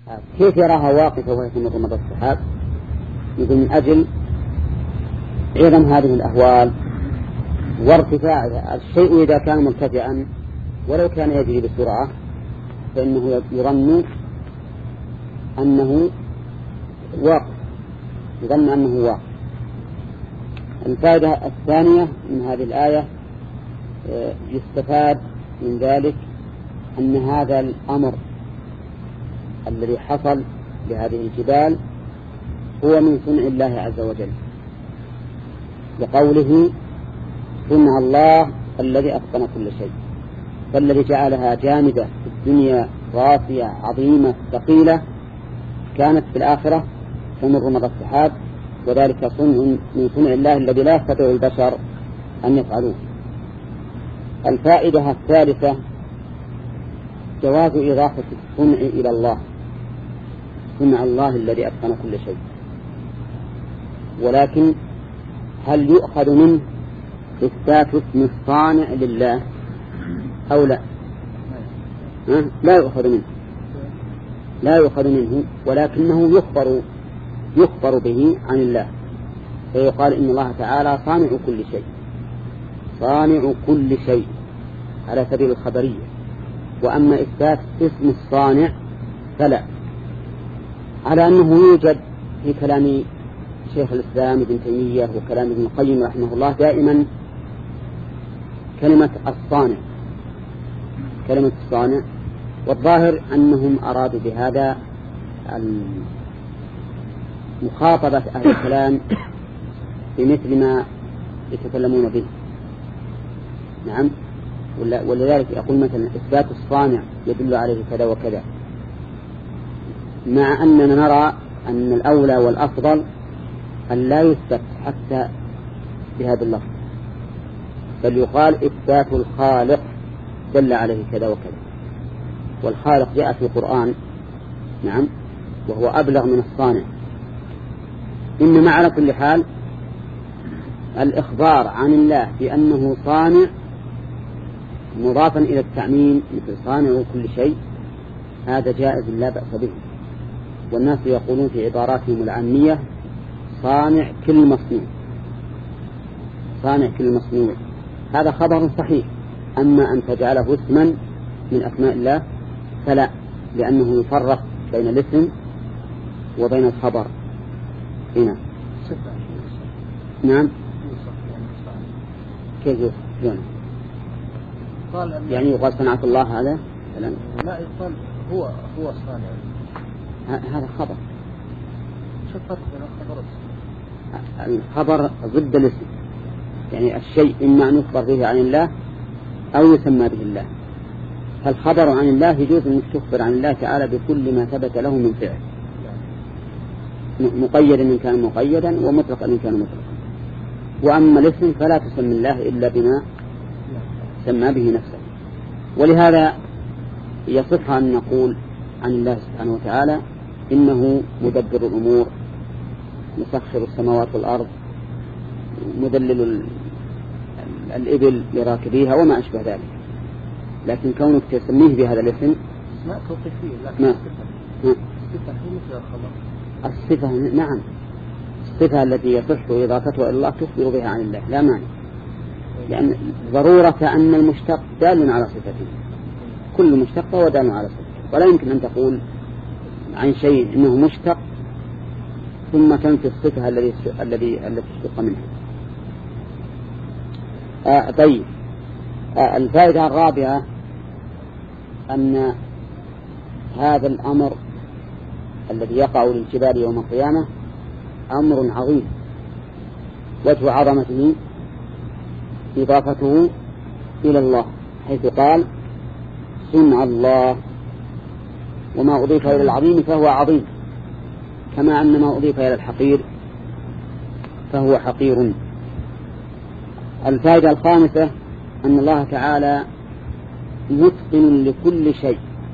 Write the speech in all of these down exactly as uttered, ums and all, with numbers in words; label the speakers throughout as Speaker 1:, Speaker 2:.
Speaker 1: كيف يراها واقفة وهي تمر مضى السحاب؟ يقول من أجل عظم هذه الأهوال وارتفاعها. الشيء إذا كان مرتفعا ولو كان يجري بسرعة فإنه يظن أنه واقف، يظن أنه واقف. الفائدة الثانية من هذه الآية يستفاد من ذلك أن هذا الأمر الذي حصل بهذه الجبال هو من صنع الله عز وجل، لقوله صنع الله الذي أتقن كل شيء، فالذي جعلها جامدة في الدنيا راسية عظيمة ثقيلة كانت في الآخرة تمر مضى السحاب، وذلك صنع من صنع الله الذي لا يستطيع البشر أن يفعلوه. الفائدة الثالثة جواز إضافة الصنع إلى الله، صنع الله الذي أتقن كل شيء، ولكن هل يؤخذ منه إثبات اسم الصانع لله أو لا؟ ها؟ لا يؤخذ منه، لا يؤخذ منه، ولكنه يخبر يخبر به عن الله، فيقال إن الله تعالى صانع كل شيء، صانع كل شيء على سبيل الخبرية. وأما إثبات اسم الصانع فلا، على أنه يوجد في كلام شيخ الإسلام ابن تيمية وكلام ابن القيم رحمه الله دائما كلمة الصانع، كلمة الصانع، والظاهر أنهم أرادوا بهذا مخاطبة أهل الكلام بمثل ما يتكلمون به. نعم، ولذلك يقول مثلا إثبات الصانع يدل عليه كذا وكذا، مع أننا نرى أن الأولى والأفضل أن لا يثبت حتى بهذا اللفظ، بل يقال إثبات الخالق دل عليه كذا وكذا، والخالق جاء في القرآن نعم وهو أبلغ من الصانع. إنما على كل حال الإخبار عن الله بأنه صانع مضافا إلى التعميم مثل صانع كل شيء هذا جائز لا بأس به، والناس يقولون في عباراتهم العامية صانع كل مصنوع، صانع كل مصنوع، هذا خبر صحيح. أما أن تجعله اسما من أسماء الله فلا، لأنه يفرق بين الاسم وبين الخبر. هنا نعم كيف يوصف؟ يعني يقال صنعة الله هذا
Speaker 2: لا يقال هو هو الصانع،
Speaker 1: هذا خبر.
Speaker 2: شو الفرق بين الخبر
Speaker 1: والاسم؟ الخبر ضد الاسم، يعني الشيء إما أن يخبر به عن الله أو يسمى به الله. فالخبر عن الله يجوز أن تخبر عن الله تعالى بكل ما ثبت له من فعل، مقيدا إن كان مقيدا ومطلقا إن كان مطلقا. وأما الاسم فلا تسمي الله إلا بما سمى به نفسه. ولهذا يصح أن نقول عن الله سبحانه وتعالى إنه مدبر الأمور، مسخر السماوات والأرض، مدلل الإبل لراكبيها وما أشبه ذلك. لكن كونك تسميه بهذا الاسم
Speaker 2: اسماء توقيفية، لكن
Speaker 1: ما
Speaker 2: الصفة هي مثل الخبر.
Speaker 1: الصفة نعم، الصفة التي يصح إضافتها إلى الله تخبر بها عن الله لا مانع، لأن ضرورة أن المشتق دال على صفته، كل مشتق هو دال على صفته، ولا يمكن أن تقول عن شيء إنه مشتق ثم تنفي الصفة الذي الذي التي اشتق منها. آه طيب، آه الفائدة الرابعة أن هذا الأمر الذي يقع للجبال يوم القيامة أمر عظيم، وجه عظمته إضافته إلى الله، حيث قال صنع الله، وما أضيف إلى العظيم فهو عظيم، كما أن ما أضيف إلى الحقير فهو حقير. الفائدة الخامسة أن الله تعالى متقن لكل شيء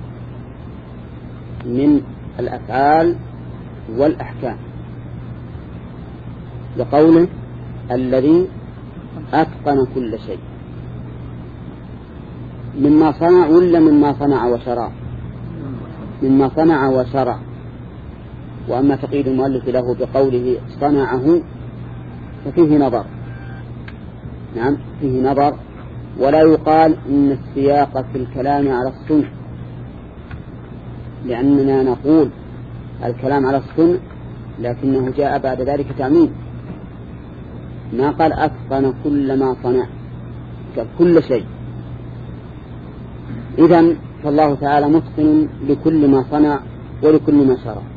Speaker 1: من الأفعال والأحكام، لقوله الذي أتقن كل شيء، مما صنع ولا مما صنع وشرع؟ مما صنع وشرع. وأما تقييد المؤلف له بقوله صنعه ففيه نظر، نعم فيه نظر، ولا يقال إن السياق في الكلام على الصنع، لأننا نقول الكلام على الصنع لكنه جاء بعد ذلك تعميم، ما قال أتقن كل ما صنع كل شيء. إذن فالله تعالى متقن لكل ما صنع ولكل ما شرع.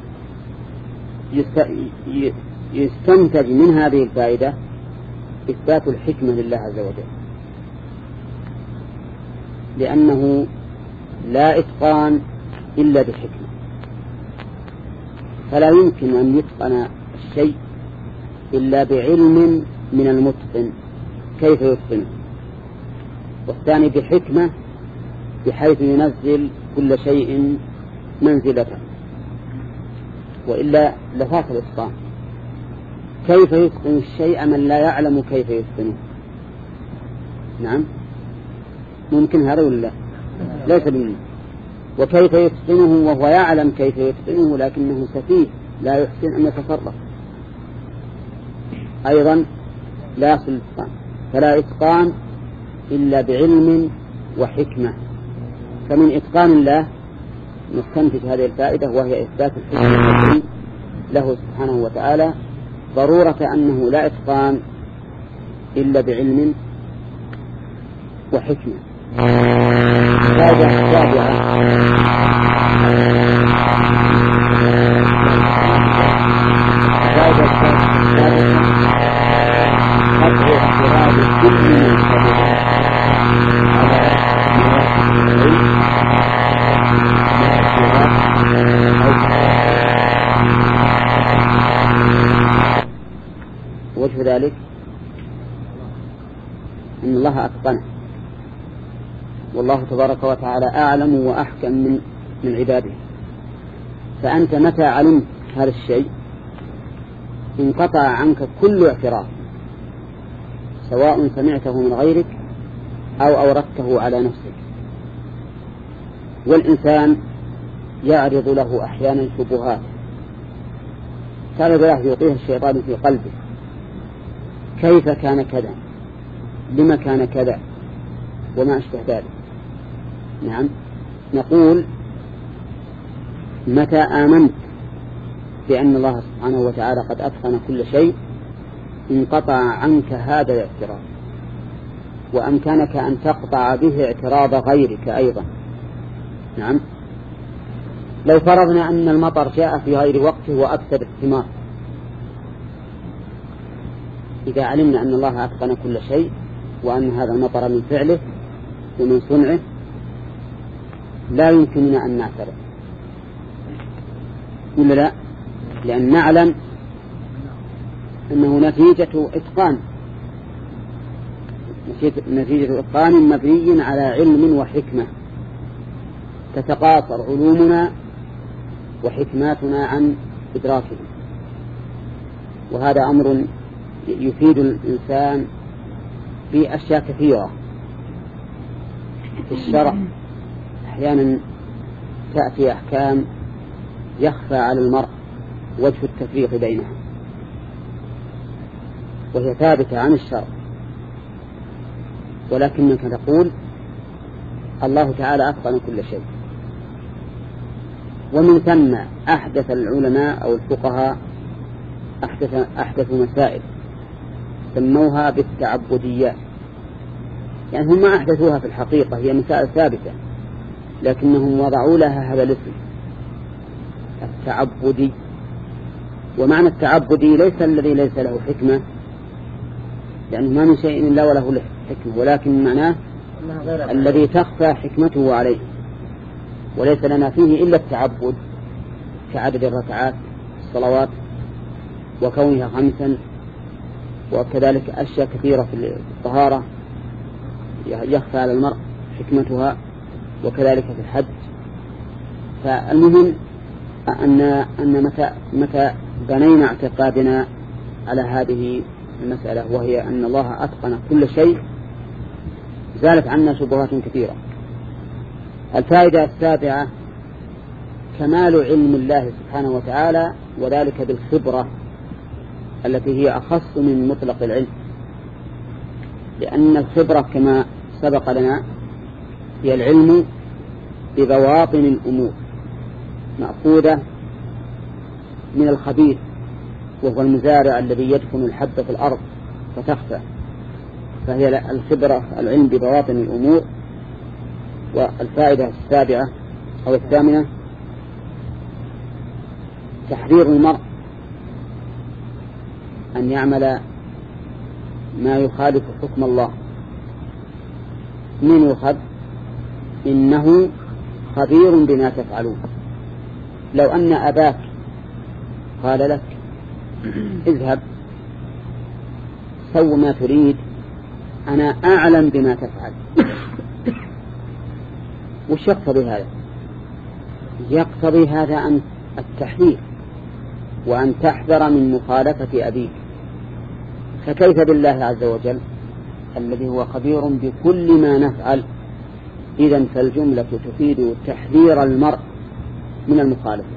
Speaker 1: يستنتج من هذه الفائدة إثبات الحكمة لله عز وجل، لأنه لا إتقان إلا بالحكمة، فلا يمكن أن يتقن الشيء إلا بعلم من المتقن كيف يتقنه، والثاني بحكمة بحيث ينزل كل شيء منزلته، وإلا لفات الإتقان. كيف يتقن الشيء من لا يعلم كيف يتقنه؟ نعم ممكن هذا ولا ليس بالممكن. وكيف يتقنه وهو يعلم كيف يتقنه لكنه سفيه لا يحسن أن يتصرف، أيضا لا يصل الإتقان. فلا إتقان إلا بعلم وحكمة. فمن إتقان الله نستنتج هذه الفائدة، وهي إثبات الحكمة له سبحانه وتعالى، ضرورة أنه لا إتقان إلا بعلم وحكمة. فائدة سابعة فائدة سابعة قطع اعتراض كل من قبل وجه ذلك أن الله أتقنه، والله تبارك وتعالى أعلم وأحكم من من عباده. فأنت متى علمت هذا الشيء انقطع عنك كل اعتراف، سواء سمعته من غيرك أو أوردته على نفسك. والإنسان يعرض له أحيانا شبهات كان يعطيها الشيطان في قلبه، كيف كان كذا، لما كان كذا، وما أشبه ذلك. نعم نقول متى آمنت بأن الله سبحانه وتعالى قد أتقن كل شيء انقطع عنك هذا الاعتراض، وأمكنك أن تقطع به اعتراض غيرك أيضا. نعم لو فرضنا أن المطر جاء في غير وقته وأفسد الثمار، إذا علمنا أن الله أتقن كل شيء وأن هذا المطر من فعله ومن صنعه لا يمكننا أن نعترض، ولا لا؟ لأن نعلم أنه نتيجة إتقان، نتيجة إتقان مبني على علم وحكمة، تتقاصر علومنا وحكماتنا عن إدراكه. وهذا أمر يفيد الإنسان في أشياء كثيرة في الشرع. أحيانا تأتي أحكام يخفى على المرء وجه التفريق بينها، وهي ثابتة عن الشرع، ولكنك تقول الله تعالى أتقن كل شيء. ومن ثم أحدث العلماء أو الفقهاء أحدث أحدثوا مسائل سموها بالتعبديات، يعني هم ما أحدثوها في الحقيقة، هي مسائل ثابتة لكنهم وضعوا لها هذا الاسم التعبدي. ومعنى التعبدي ليس الذي ليس له حكمة، لأنه ما من شيء إلا وله حكمة، ولكن معناه الذي تخفى حكمته عليه، وليس لنا فيه إلا التعبد كعدد الركعات الصلوات وكونها خمسا، وكذلك أشياء كثيرة في الطهارة يخفى على المرء حكمتها، وكذلك في الحج. فالمهم أن أن متى متى بنينا اعتقادنا على هذه المسألة، وهي أن الله أتقن كل شيء، زالت عنا شبهات كثيرة. الفائدة السابعة كمال علم الله سبحانه وتعالى، وذلك بالخبرة التي هي أخص من مطلق العلم، لأن الخبرة كما سبق لنا هي العلم ببواطن الأمور مأخوذة من الخبير، وهو المزارع الذي يدفن الحب في الأرض فتخفى، فهي الخبرة العلم ببواطن الأمور. والفائدة السابعة أو الثامنة تحذير المرء أن يعمل ما يخالف حكم الله. من يخذ؟ إنه خبير بما تفعلون. لو أن أباك قال لك اذهب سو ما تريد، أنا أعلم بما تفعل، وش يقتضي هذا؟ يقتضي هذا أن التحذير وأن تحذر من مخالفة أبيك، فكيف بالله عز وجل الذي هو خبير بكل ما نفعل؟ إذن فالجملة تفيد تحذير المرء من المخالفة،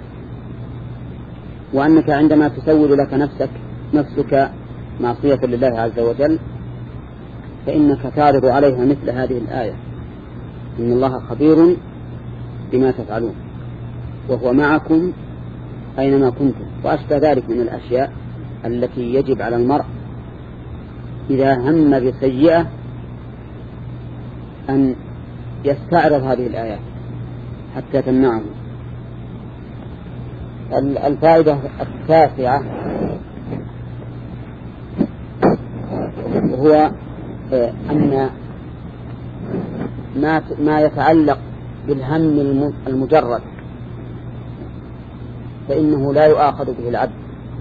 Speaker 1: وأنك عندما تسول لك نفسك نفسك معصية لله عز وجل فإنك تعرض عليها مثل هذه الآية: إن الله خبير بما تفعلون وهو معكم أينما كنتم، وأشبه ذلك من الأشياء التي يجب على المرء إذا هم بسيئة أن يستعرض هذه الآيات حتى تمنعه. الفائدة التاسعة هو أن ما ما يتعلق بالهم المجرد فإنه لا يؤاخذ به العبد،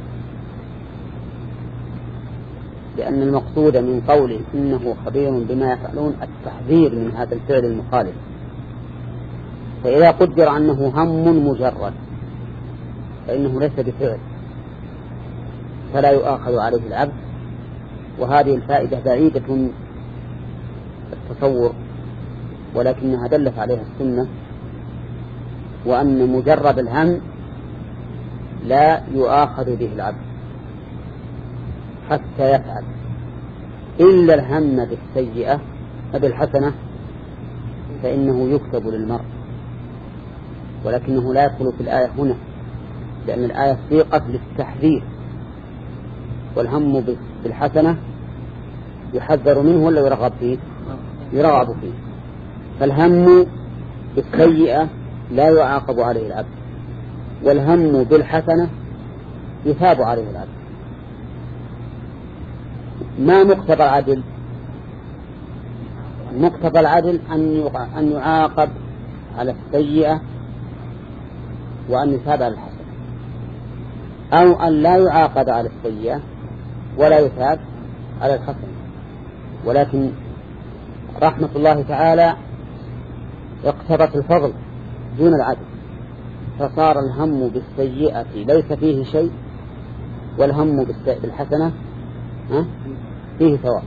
Speaker 1: لأن المقصود من قوله إنه خبير بما يفعلون التحذير من هذا الفعل المخالف. فإذا قدر أنه هم مجرد فإنه ليس بفعل فلا يؤاخذ عليه العبد. وهذه الفائدة بعيدة من التصور، ولكنها دلت عليها السنة، وأن مجرد الهم لا يؤاخذ به العبد حتى يفعل، إلا الهم بالسيئة بالحسنة فإنه يكتب للمرء، ولكنه لا يدخل في الآية هنا، لأن الآية سيقت للتحذير، والهم بالحسنة يحذر منه ولا يرغب فيه؟ يرغب فيه. فالهم بالسيئة لا يعاقب عليه العبد، والهم بالحسنة يثاب عليه العبد. ما مقتضى العدل؟ مقتضى العدل أن يعاقب على السيئة وأن يثاب على الحسنة، أو أن لا يعاقب على السيئة ولا يثاب على الحسنة. ولكن رحمة الله تعالى اقتضت الفضل دون العدل، فصار الهم بالسيئة ليس فيه شيء، والهم بالحسنة فيه ثواب.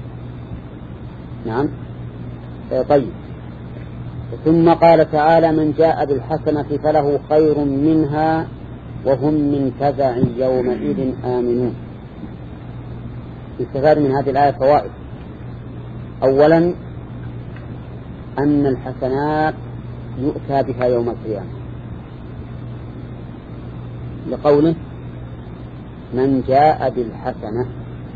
Speaker 1: نعم. طيب. ثم قال تعالى: من جاء بالحسنة فله خير منها وهم من فزع يومئذ آمنون. يستفاد من هذه الآية فوائد. أولا أن الحسنات يؤتى بها يوم القيامة، لقوله: من جاء بالحسنة.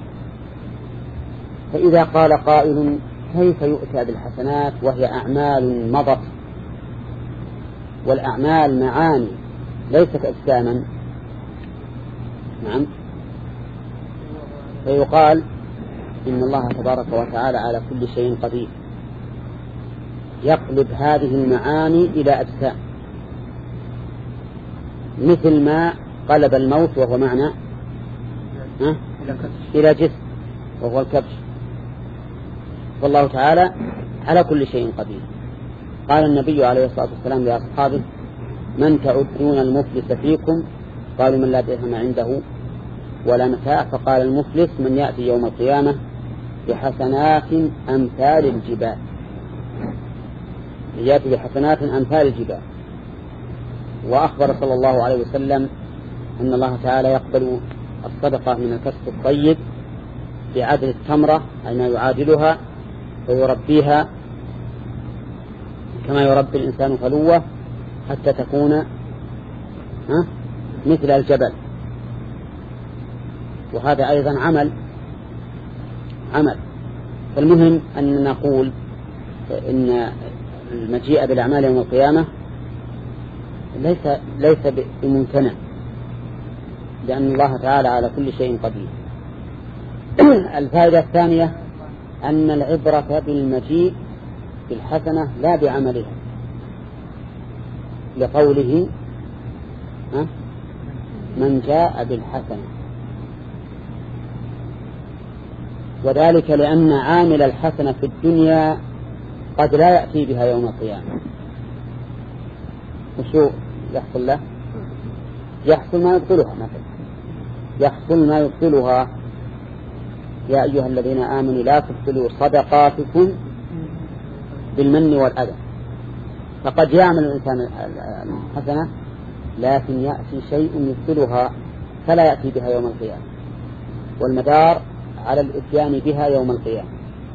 Speaker 1: فإذا قال قائل: كيف يؤتى بالحسنات وهي أعمال مضت، والأعمال معاني ليست أجساما؟ نعم. فيقال: إن الله تبارك وتعالى على كل شيء قدير، يقلب هذه المعاني إلى أجسام، مثل ما قلب الموت وهو معنى إلى جسم وهو الكبش. والله تعالى على كل شيء قدير. قال النبي عليه الصلاة والسلام لأصحابه: من تعدون المفلس فيكم؟ قالوا: من لا درهم عنده ولا متاع. فقال: المفلس من يأتي يوم القيامة بحسنات أمثال الجبال، يأتي بحسنات أمثال الجبال. وأخبر صلى الله عليه وسلم أن الله تعالى يقبل الصدقة من الكسب الطيب بعدل التمرة أي ما يعادلها ويربيها كما يربي الإنسان فلوة حتى تكون ها مثل الجبل. وهذا أيضا عمل عمل فالمهم أن نقول إن المجيء بالأعمال يوم القيامة ليس ليس بممتنع، لأن الله تعالى على كل شيء قدير. الفائدة الثانية أن العبرة بالمجيء بالحسنة لا بعملها، لقوله من جاء بالحسنة، وذلك لأن عامل الحسنة في الدنيا قد لا يأتي بها يوم القيامة. وشو يحصل له؟ يحصل ما يبطلها مثلا، يحصل ما يبطلها. يا أيها الذين آمنوا لا تبطلوا صدقاتكم بالمن والأذى. فقد يعمل الإنسان الحسنة لكن يأتي شيء يبطلها فلا يأتي بها يوم القيامة، والمدار على الإتيان بها يوم القيامة.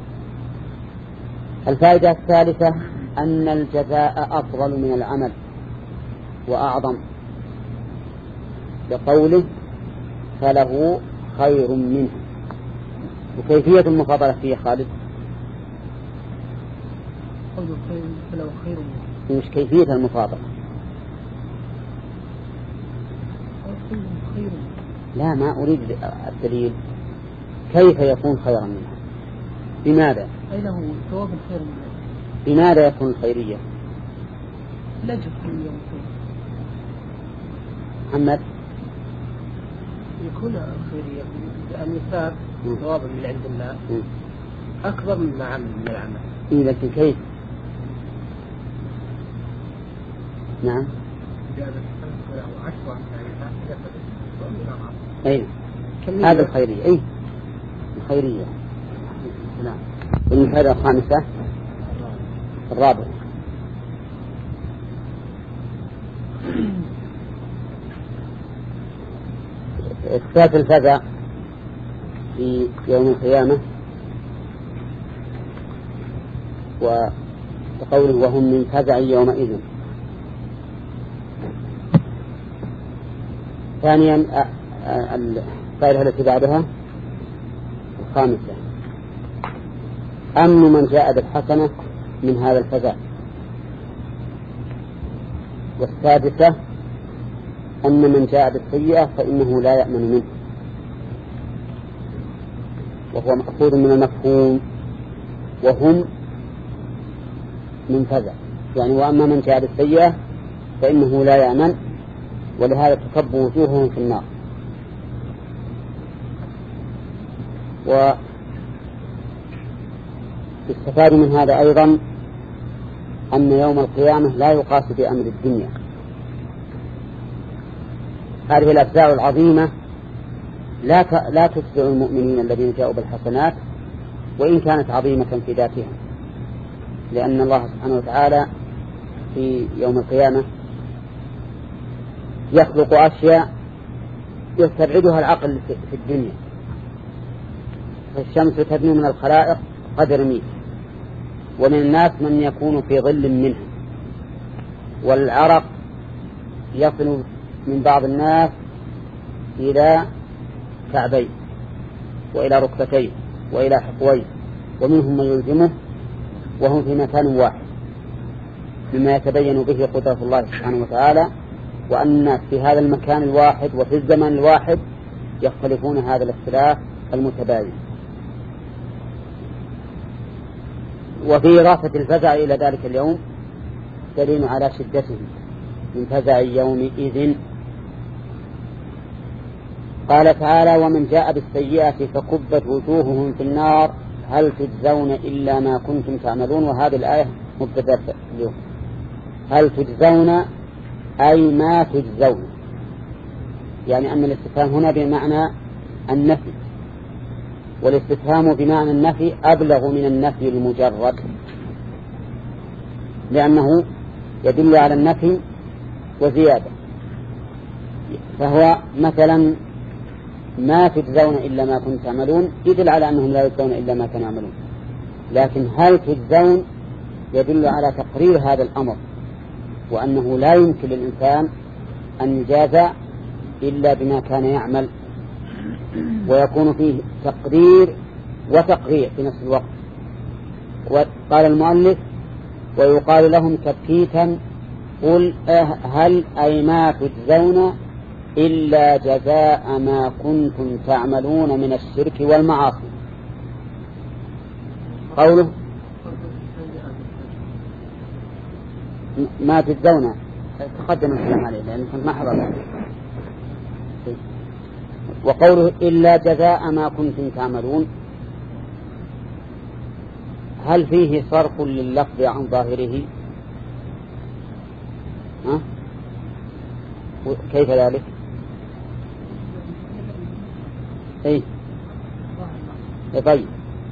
Speaker 1: الفائدة الثالثة أن الجزاء أفضل من العمل وأعظم، بقوله فله خير منه. وكيفية المفاضلة فيه خالد؟
Speaker 2: فله خير منه.
Speaker 1: مش كيفية المفاضلة؟
Speaker 2: خير.
Speaker 1: لا، ما أريد الدليل. كيف يكون خيرا منه؟ بماذا؟
Speaker 2: أي له ثواب خير منه.
Speaker 1: بماذا يكون الخيرية؟
Speaker 2: لا تكون يوم
Speaker 1: محمد
Speaker 2: يكون الخيرية أن يثاب ثوابا من عند الله أكبر مما عمل من العمل.
Speaker 1: إيه لكن كيف؟ نعم. أي هذا الخيرية. أي الخيرية. نعم. المفردة الخامسة الرابع إثبات الفزع في يوم القيامة، وقوله وهم من فزع يومئذ. ثانيا الفائدة التي بعدها الخامسة أمن من جاء بالحسنة من هذا الفزع. والسادسة أن من جاء بالسيئة فإنه لا يأمن منه، وهو مأخوذ من المفهوم وهم من فزع، يعني وأما من جاء بالسيئة فإنه لا يأمن، ولهذا تكب وجوههم في النار. واستفاد من هذا أيضا أن يوم القيامة لا يقاس بأمر الدنيا. هذه الأفزاع العظيمة لا لا تفزع المؤمنين الذين جاءوا بالحسنات وإن كانت عظيمة في ذاتها، لأن الله سبحانه وتعالى في يوم القيامة يخلق أشياء يستبعدها العقل في الدنيا. فالشمس تدنو من الخلائق قدر ميل، ومن الناس من يكون في ظل منها، والعرق يصل من بعض الناس إلى كعبيه وإلى ركبتيه وإلى حقويه، ومنهم من يلزمه وهم في مكان واحد، مما يتبين به قدرة الله سبحانه وتعالى، وأن الناس في هذا المكان الواحد وفي الزمن الواحد يختلفون هذا الاختلاف المتباين. وفي إضافة الفزع إلى ذلك اليوم دليل على شدته من فزع يومئذ. قال تعالى ومن جاء بالسيئة فكبت وجوههم في النار هل تجزون إلا ما كنتم تعملون. وهذه الآية مبتدأ اليوم. هل تجزون أي ما تجزون، يعني أن الاستفهام هنا بمعنى النفي، والاستفهام بمعنى النفي أبلغ من النفي المجرد، لأنه يدل على النفي وزيادة، فهو مثلا ما تجزون إلا ما كنتم تعملون يدل على أنهم لا يجزون إلا ما كانوا يعملون، لكن هل تجزون يدل على تقرير هذا الأمر، وأنه لا يمكن للإنسان أن يجازى إلا بما كان يعمل، ويكون فيه تقرير وتقرير في نفس الوقت. وقال المؤلف ويقال لهم تبكيتا قل هل أي ما تجزون إلا جزاء ما كنتم تعملون من الشرك والمعاصي. قوله ما تجزون تقدم الكلام عليه لأن كنت ما حضرت. وقوله إلا جزاء ما كنتم تعملون هل فيه صرف لللفظ عن ظاهره؟ ها؟ كيف ذلك؟ اي طيب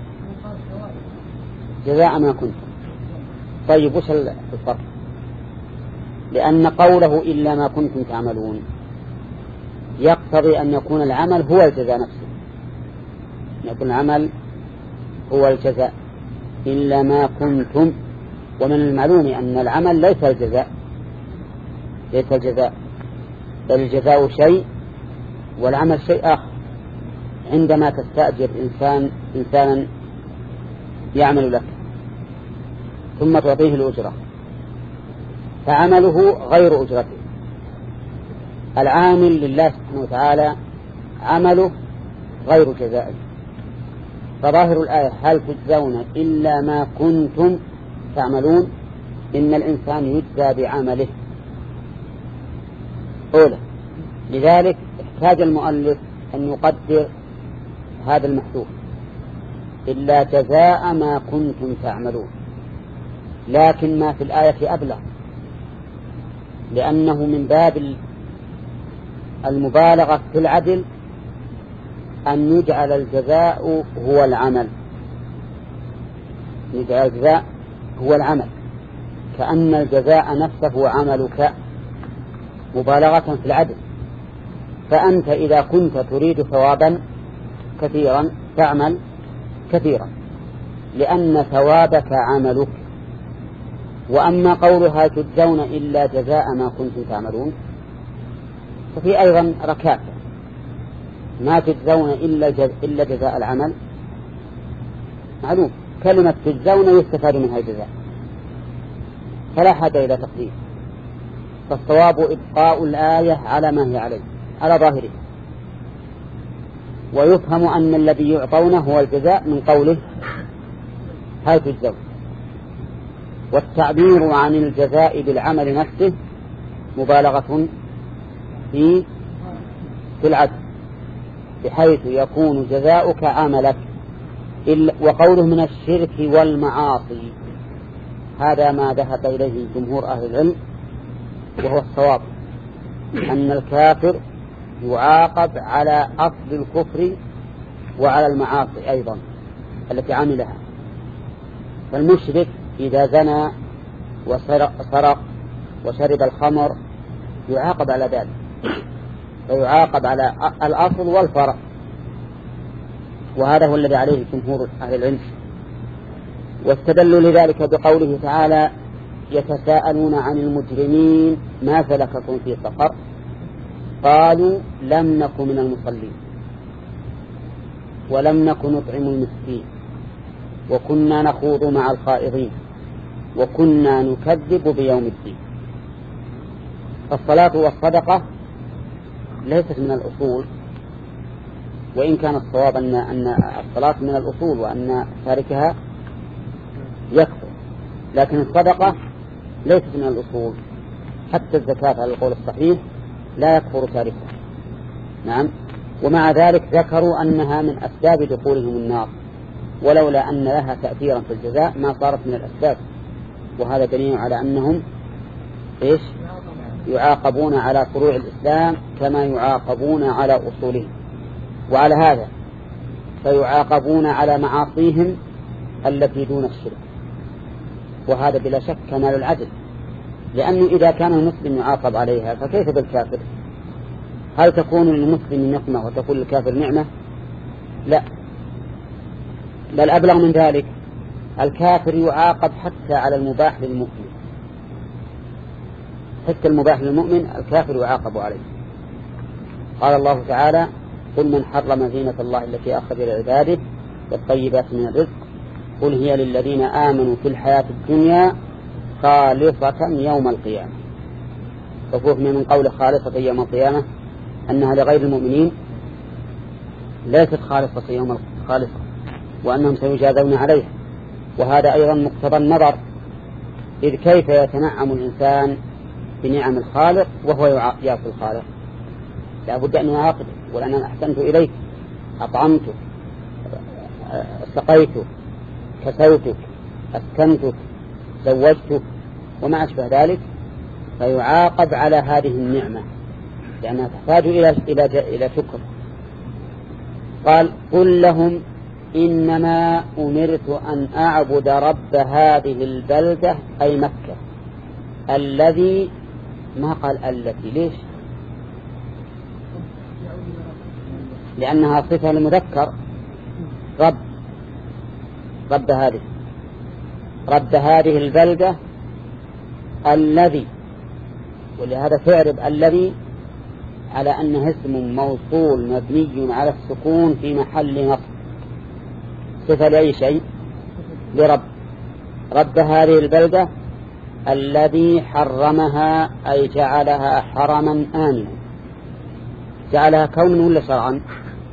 Speaker 1: جزاء ما كنتم. طيب وش الفرق؟ لأن قوله إلا ما كنتم تعملون يقتضي أن يكون العمل هو الجزاء نفسه، يكون العمل هو الجزاء إلا ما كنتم. ومن المعلوم أن العمل ليس الجزاء، ليس الجزاء، بل الجزاء شيء والعمل شيء آخر. عندما تستأجر إنسان إنسانا يعمل لك ثم تعطيه الأجرة فعمله غير أجرته، العامل لله سبحانه وتعالى عمله غير جزائه. فظاهر الآية هل تجزون إلا ما كنتم تعملون، إن الإنسان يجزى بعمله أولا. لذلك احتاج المؤلف أن يقدر هذا المحذوف إلا جزاء ما كنتم تعملون، لكن ما في الآية أبلغ، لأنه من باب المبالغة في العدل أن يجعل الجزاء هو العمل، يجعل الجزاء هو العمل كأن الجزاء نفسه عملك، مبالغة في العدل. فأنت إذا كنت تريد ثوابا كثيرا تعمل كثيرا لأن ثوابك عملك. وأما قولها تجزون إلا جزاء ما كنتم تعملون ففي أيضا ركاكة، ما تجزون إلا, جز... إلا جزاء العمل معلوم، كلمة تجزون يستفاد منها الجزاء فلا حاجة إلى تقدير. فالصواب إبقاء الآية على ما هي عليه على ظاهره، ويفهم أن الذي يعطونه هو الجزاء من قوله هل تجزون. والتعبير عن الجزاء بالعمل نفسه مبالغة في في العدل، بحيث يكون جزاؤك عملك. وقوله من الشرك والمعاصي هذا ما ذهب إليه جمهور أهل العلم، وهو الصواب أن الكافر يعاقب على أصل الكفر وعلى المعاصي أيضا التي عملها. فالمشرك إذا زنى وسرق وشرب الخمر يعاقب على ذلك، فيعاقب على الأصل والفرع، وهذا هو الذي عليه جمهور أهل العلم. واستدلوا لذلك بقوله تعالى يتساءلون عن المجرمين ما سلككم في سقر قالوا لم نك من المصلين ولم نك نطعم المسكين وكنا نخوض مع الخائضين وكنا نكذب بيوم الدين. الصلاة والصدقة ليست من الأصول، وإن كان الصواب أن أن الصلاة من الأصول وأن تاركها يكفر، لكن الصدقة ليست من الأصول. حتى الزكاة على القول الصحيح لا يكفر تاركها. نعم. ومع ذلك ذكروا أنها من أسباب دخولهم النار، ولولا أن لها تأثيرا في الجزاء ما صارت من الأسباب. وهذا دليل على أنهم إيش يعاقبون على فروع الإسلام كما يعاقبون على أصوله. وعلى هذا فيعاقبون على معاصيهم التي دون الشرك، وهذا بلا شك كمال العدل، لأنه إذا كان المسلم يعاقب عليها فكيف بالكافر؟ هل تكون للمسلم نقمة وتكون للكافر نعمة؟ لا، بل أبلغ من ذلك، الكافر يعاقب حتى على المباح للمؤمن، حتى المباح للمؤمن الكافر يعاقب عليه. قال الله تعالى: قل من حرم زينة الله التي أخرج لعباده والطيبات من الرزق قل هي للذين آمنوا في الحياة الدنيا خالصة يوم القيامة. ففهم من قول خالصة يوم القيامة أنها لغير المؤمنين ليست خالصة يوم الخالصة، وأنهم سيجازون عليها. وهذا أيضا مقتضى النظر، إذ كيف يتنعم الإنسان بنعم الخالق وهو يعاقب الخالق؟ لا بد أن يعاقب. ولأن أحسنت إليك، أطعمتك، سقيتك، كسوتك، أسكنتك، زوجتك وما أشبه ذلك، فيعاقب على هذه النعمة لأنها تحتاج إلى إلى إلى شكر. قال: قل لهم إنما أمرت أن أعبد رب هذه البلدة أي مكة الذي، ما قال التي، ليش؟ لأنها صفة لمذكر، رب رب هذه رب هذه البلدة الذي، ولهذا تعرب الذي على أنه اسم موصول مبني على السكون في محل نصب، صفة لأي شيء؟ لرب. رب هذه البلدة الذي حرمها أي جعلها حرما آمنا. جعلها كونا ولا شرعا؟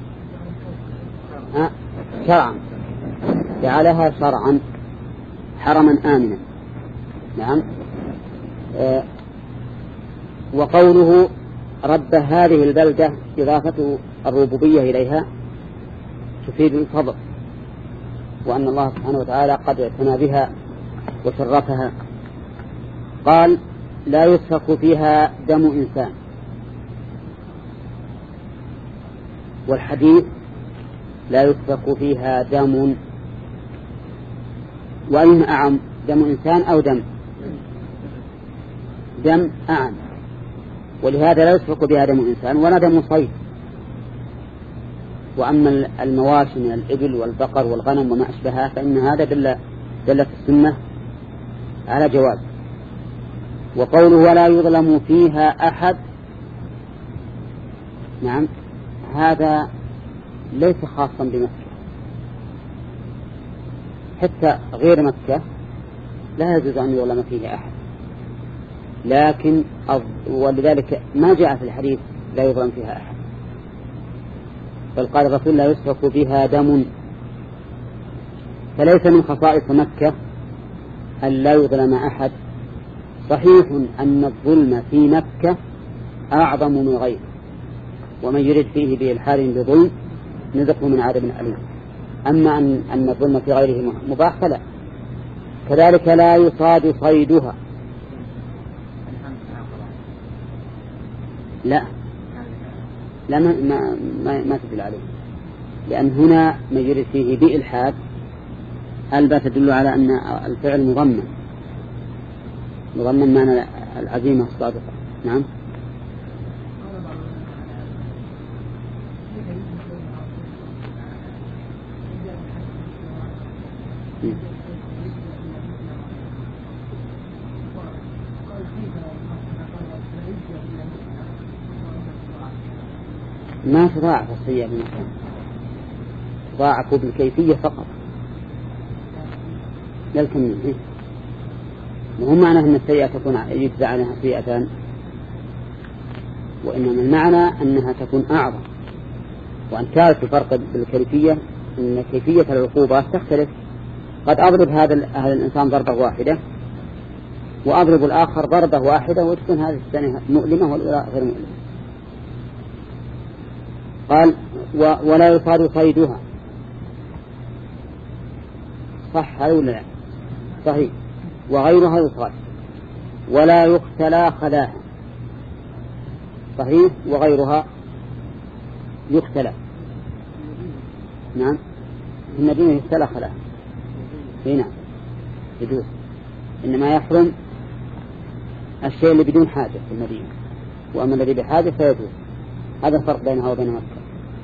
Speaker 1: أه؟ شرعا، جعلها شرعا حرما آمنا. نعم. أه وقوله رب هذه البلدة إضافة الربوبية إليها تفيد الفضل، وأن الله سبحانه وتعالى قد اعتنى بها وشرفها. قال: لا يسفك فيها دم إنسان. والحديث لا يسفك فيها دم، وأين أعم، دم إنسان أو دم دم أعم، ولهذا لا يسفك بها دم إنسان ولا دم صيد. وأما المواشي من الإبل والبقر والغنم وما أشبهها فإن هذا دل دلت السنة على جواز. وقوله ولا يظلم فيها أحد، نعم، هذا ليس خاصا بمكة، حتى غير مكة لا يجوز أن يظلم فيها أحد، لكن ولذلك ما جاء في الحديث لا يظلم فيها أحد، بل قال الرسول لا يسفك بها دم. فليس من خصائص مكة أن لا يظلم أحد. صحيح أن الظلم في مكة أعظم من غيره، ومن يرد فيه بإلحاد بظلم نذقه من عذاب أليم. أما أن, أن الظلم في غيره مباح فلا. كذلك لا يصاد صيدها. لا لا ما, ما, ما, ما تدل عليه، لأن هنا ما يرد فيه بإلحاد البا تدل على أن الفعل مضمن مضمن معنى العزيمة الصادقة. نعم. ما تضاعف السيئة بالمكان، تضاعف بالكيفية فقط لا الكمية. وهو معنى أن السيئة تكون يجزى عنها سيئتان، وإنما المعنى أنها تكون أعظم. وأن كانت الفرق بالكيفية أن كيفية العقوبة تختلف. قد أضرب هذا هذا الإنسان ضربة واحدة وأضرب الآخر ضربة واحدة وتكون هذه الثانية مؤلمة والأولى غير مؤلمة. قال ولا يصاد صيدها. صح هذا ولا لا؟ صحيح. وغيرها يصاد. ولا يختلى خلاها. صحيح. وغيرها يختلى. نعم. في المدينة يختلى خلاها. نعم يجوز، إنما يحرم الشيء اللي بدون حاجة في المدينة، وأما الذي بحاجة فيجوز. هذا الفرق بينها وبين مكة.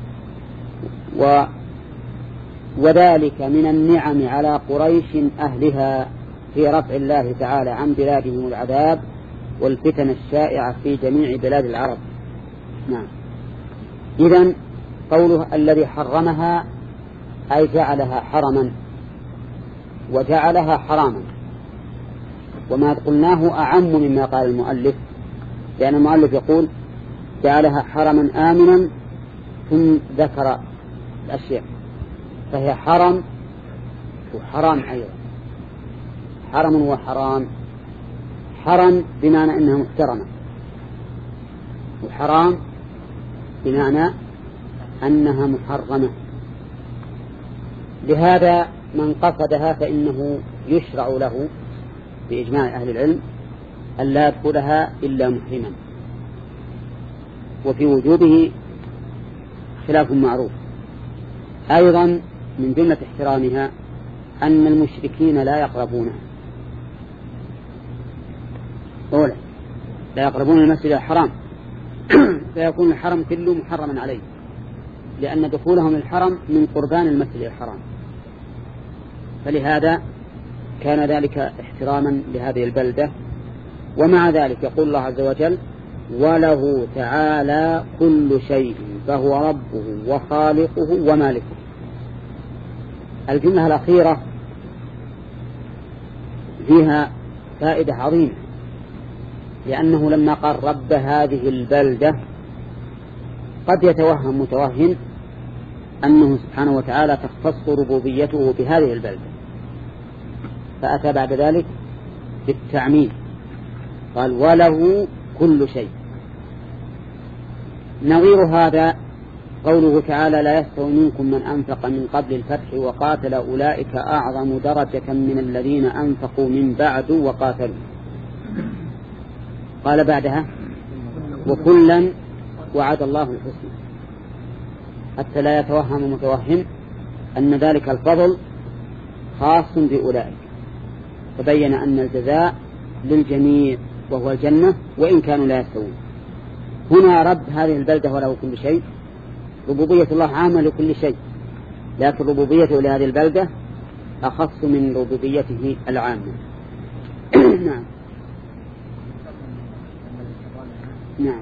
Speaker 1: و وذلك من النعم على قريش أهلها في رفع الله تعالى عن بلادهم العذاب والفتن الشائعة في جميع بلاد العرب. نعم. إذن قوله الذي حرمها أي جعلها حرما وجعلها حراما، وما قلناه أعم مما قال المؤلف، لأن المؤلف يقول جعلها حرما آمنا ثم ذكر الأشياء، فهي حرم وحرام أيضا. حرم وحرام. حرم بمعنى أنها محترمة، وحرام بمعنى أنها محرمة. لهذا من قصدها فإنه يشرع له بإجماع أهل العلم أن لا يدخلها إلا محرما، وفي وجوبه خلاف معروف. أيضا من جملة احترامها أن المشركين لا يقربونها، أولا لا يقربون المسجد الحرام فيكون الحرم كله محرما عليه، لأن دخولهم الحرم من قربان المسجد الحرام، فلهذا كان ذلك احتراما لهذه البلدة. ومع ذلك يقول الله عز وجل وله تعالى كل شيء فهو ربه وخالقه ومالكه. الجملة الأخيرة فيها فائدة عظيمة، لأنه لما قال رب هذه البلدة قد يتوهم متوهم أنه سبحانه وتعالى تختص ربوبيته بهذه البلدة، فأتى بعد ذلك بالتعميم قال وله كل شيء. نظير هذا قوله تعالى لا يستوي منكم من أنفق من قبل الفتح وقاتل أولئك أعظم درجة من الذين أنفقوا من بعد وقاتلوا. قال بعدها وكلا وعد الله الحسنى، حتى لا يتوهم متوهم أن ذلك الفضل خاص بأولئك، فبين أن الجزاء للجميع وهو الجنة وإن كانوا لا يستوون. هنا رب هذه البلدة وله كل شيء، ربوبية الله عامة لكل شيء، لكن ربوبيته لهذه البلدة أخص من ربوبيته العامة. نعم نعم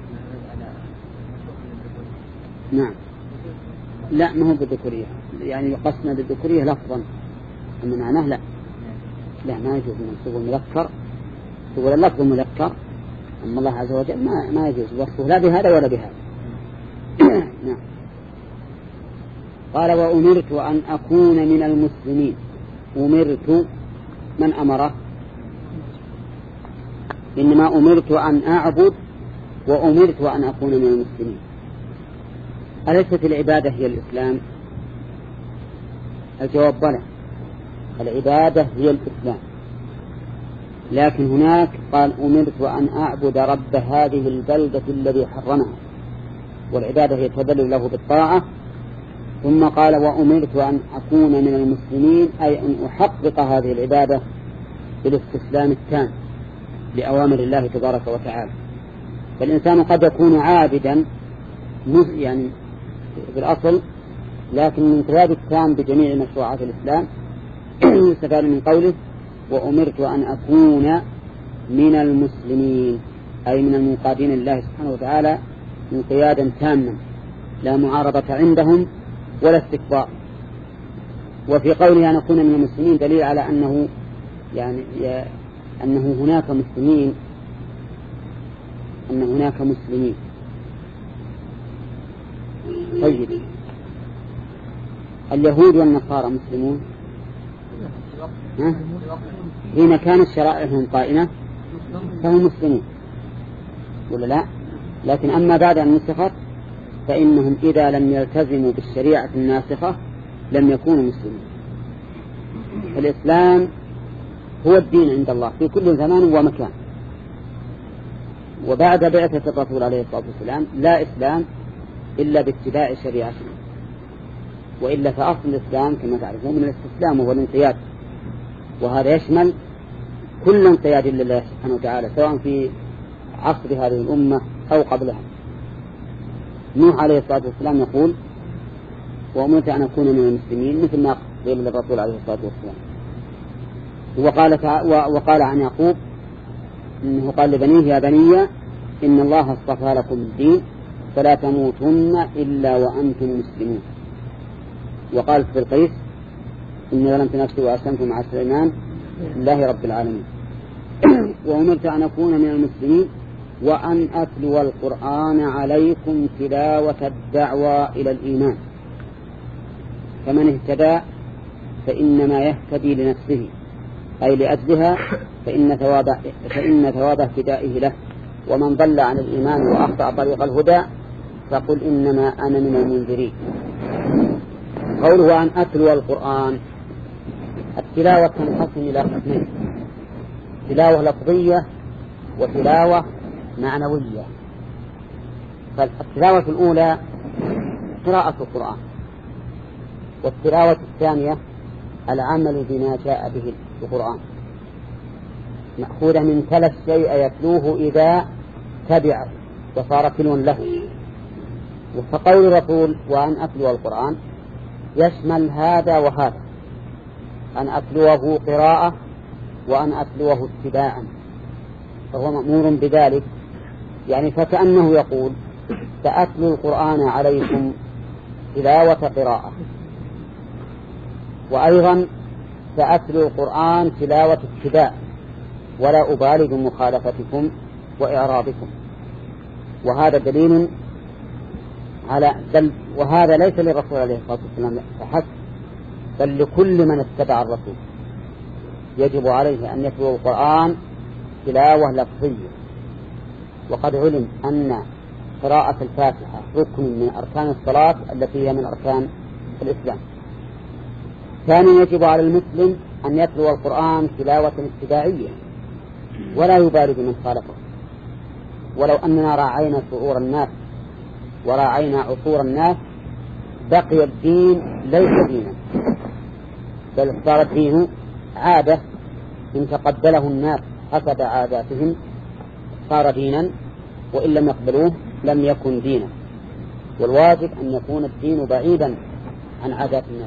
Speaker 1: نعم لا ما هو بالذكورية، يعني يقصنا بالذكورية لفظا، أما معناه لا لا ما يجوز منصوب المذكر تقول اللفظ المذكر، أما الله عز وجل ما ما يجوز وصفه لا بهذا ولا بهذا. نعم. قال وأمرت أن أكون من المسلمين. أمرت من أمره؟ إنما أمرت أن أعبد وأمرت أن أكون من المسلمين. أليست العبادة هي الإسلام؟ الجواب بلى، العبادة هي الإسلام، لكن هناك قال أمرت أن أعبد رب هذه البلدة الذي حرمها، والعبادة هي التذلل له بالطاعة. ثم قال وأمرت أن أكون من المسلمين، أي أن أحقق هذه العبادة بالاستسلام التام لأوامر الله تبارك وتعالى. فالإنسان قد يكون عابدا يعني بالأصل، لكن من انقياد التام بجميع مشروعات الإسلام يستفاد من قوله وأمرت أن أكون من المسلمين، أي من المنقادين لله سبحانه وتعالى انقيادا تاما لا معارضة عندهم ولا استكبار. وفي قوله أن أكون من المسلمين دليل على أنه يعني أنه هناك مسلمين أن هناك مسلمين. طيب اليهود والنصارى مسلمون حين كانت شرائعهم قائمة فهم مسلمون ولا لا؟ لكن أما بعد أن نسخت فإنهم إذا لم يلتزموا بالشريعة الناسخة لم يكونوا مسلمين. الإسلام هو الدين عند الله في كل زمان ومكان، وبعد بعثة الرسول عليه الصلاة والسلام لا إسلام إلا باتباع شريعته، وإلا فأصل الإسلام كما تعرفون من الاستسلام وهو الانقياد، وهذا يشمل كل انقياد لله سبحانه وتعالى سواء في عصر هذه الأمة أو قبلها. نوح عليه الصلاة والسلام يقول وأمرت أن أكون من المسلمين مثل ما قيل للرسول عليه الصلاة والسلام. وقال, وقال عن يعقوب إنه قال لبنيه يا بني إن الله اصطفى لكم الدين فلا تموتن إلا وأنتم مسلمون. وقال في القيس إني ظلمت نفسي وأسلمت مع سليمان لله رب العالمين. وأمرت أن أكون من المسلمين وأن أتلو القرآن عليكم تلاوة الدعوة إلى الإيمان، فمن اهتدى فإنما يهتدي لنفسه أي لأجلها، فإن ثواب فإن ثواب اهتدائه له، ومن ضل عن الإيمان وأخطأ طريق الهدى فقل إنما أنا من المنذرين. قوله أن أتلو القرآن، التلاوة تنقسم إلى قسمين: تلاوة لفظية وتلاوة معنوية. فالتلاوة الأولى قراءة القرآن، والتلاوة الثانية العمل بما جاء به القرآن، مأخوذة من تلا الشيء يتلوه إذا تبع وصار تلوا له. فقول الرسول وأن أتلو القرآن يشمل هذا وهذا، أن أتلوه قراءة وأن أتلوه اتباعا، فهو مأمور بذلك. يعني فكأنه يقول سأتلو القرآن عليكم تلاوة قراءة، وأيضا سأتلو القرآن تلاوة اتباع، ولا أبالي بمخالفتكم وإعراضكم. وهذا دليل على دل وهذا ليس للرسول عليه الصلاة والسلام فحسب، بل لكل من اتبع الرسول يجب عليه أن يتلو القرآن تلاوة لفظية. وقد علم أن قراءة الفاتحة ركن من أركان الصلاة التي هي من أركان الإسلام. ثانيا يجب على المسلم أن يتلو القرآن تلاوة اتباعية ولا يبالي بمن خالفه. ولو أننا راعينا شعور الناس وراعينا عصور الناس بقي الدين ليس دينا، بل صار الدين عادة إن تقبله الناس حسب عاداتهم صار دينا، وإن لم يقبلوه لم يكن دينا. والواجب أن يكون الدين بعيدا عن عادات الناس،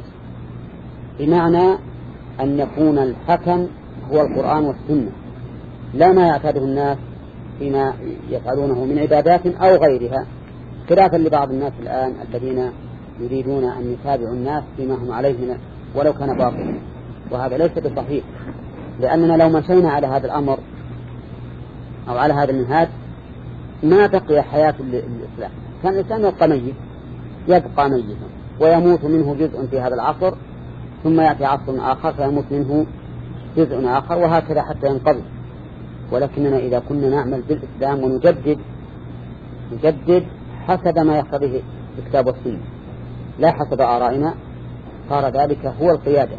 Speaker 1: بمعنى أن يكون الحكم هو القرآن والسنة، لا ما يعتاده الناس فيما يفعلونه من عبادات أو غيرها، خلافا لبعض الناس الآن الذين يريدون أن يتابعوا الناس فيما هم عليه من ولو كان باطلا، وهذا ليس بصحيح. لأننا لو مشينا على هذا الأمر أو على هذا المنهاج ما بقي حياة الإسلام. كان الإنسان يبقى ميت يبقى ميتا ويموت منه جزء في هذا العصر، ثم يأتي عصر آخر فيموت منه جزء آخر، وهكذا حتى ينقضي. ولكننا إذا كنا نعمل بالإسلام ونجدد نجدد حسب ما يقتضيه الكتاب والسنة لا حسب آرائنا، صار ذلك هو القيادة.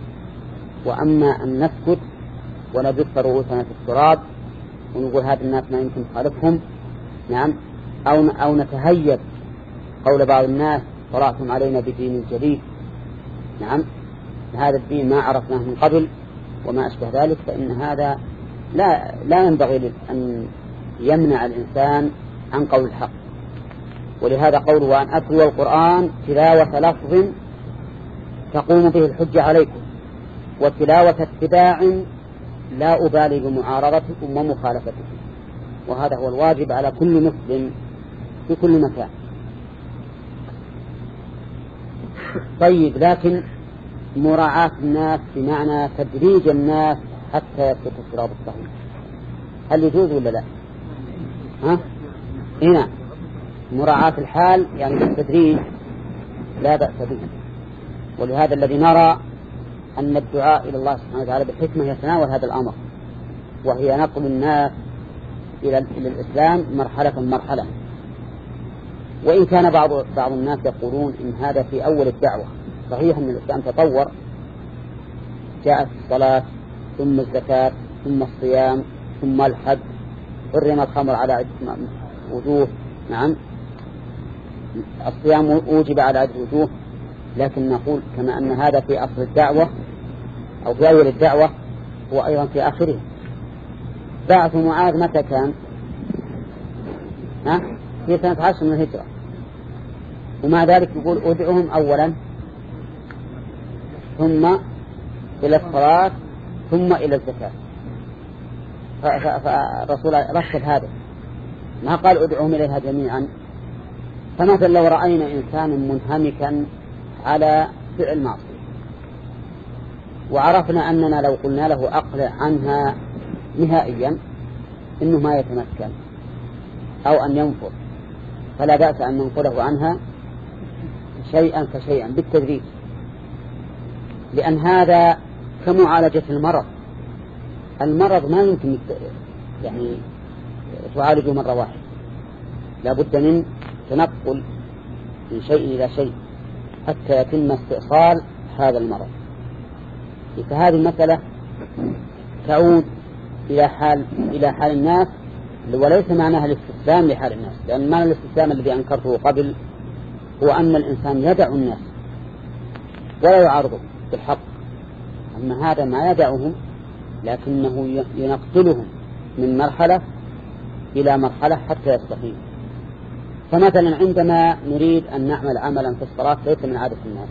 Speaker 1: وأما أن نسكت ونبث رؤوسنا في التراب ونقول هذا الناس ما يمكن خالفهم، نعم، أو أو نتهيب قول بعض الناس طلعتم علينا بدين جديد، نعم، هذا الدين ما عرفناه من قبل وما أشبه ذلك، فإن هذا لا لا ينبغي أن يمنع الإنسان عن قول الحق. ولهذا قوله أن أتلو القرآن تلاوة لفظ تقوم به الحجة عليكم، وتلاوة اتباع لا أبالي بمعارضتكم ومخالفتكم. وهذا هو الواجب على كل مسلم في كل مكان. طيب، لكن مراعاة الناس بمعنى تدريج الناس حتى يسلك الصراط الصحيح هل يجوز ولا لا؟ ها؟ هنا مراعاة الحال يعني بالتدريج لا بأس به. ولهذا الذي نرى أن الدعاء إلى الله سبحانه وتعالى بالحكمة يتناول هذا الأمر، وهي نقل الناس إلى الإسلام مرحلة مرحلة. وإن كان بعض بعض الناس يقولون إن هذا في أول الدعوة، صحيح أن الإسلام تطور، جاءت الصلاة ثم الزكاة ثم الصيام ثم الحج، حرم الخمر على عدة وجوه، نعم، الصيام أوجب على عدة وجوه. لكن نقول كما أن هذا في أصل الدعوة أو في أول الدعوة هو أيضا في آخره. بعث معاذ متى كان؟ ها في سنة عشر من الهجرة، ومع ذلك يقول ادعهم أولا ثم إلى الصلاة ثم إلى الزكاة. فالرسول رشد هذا، ما قال ادعهم إليها جميعا. فمثلا لو رأينا إنسانا منهمكا على فعل معصية وعرفنا أننا لو قلنا له أقلع عنها نهائيا إنه ما يتمكن أو أن ينفر، فلا بأس أن ننقله عنها شيئا فشيئا بالتدريج، لأن هذا كمعالجة المرض. المرض ما يمكن يعني تعالجه مرة واحدة، لا بد من تنقل من شيء إلى شيء حتى يتم استئصال هذا المرض. فهذه المسألة تعود إلى حال إلى حال الناس، وليس معناها الاستسلام لحال الناس، لأن معنى الاستسلام الذي أنكرته قبل هو أن الإنسان يدع الناس ولا يعارضه بالحق. أما هذا ما يدعهم، لكنه ينقلهم من مرحلة إلى مرحلة حتى يستقيم. فمثلا عندما نريد أن نعمل عملا في الصلاة ليس من عادة الناس،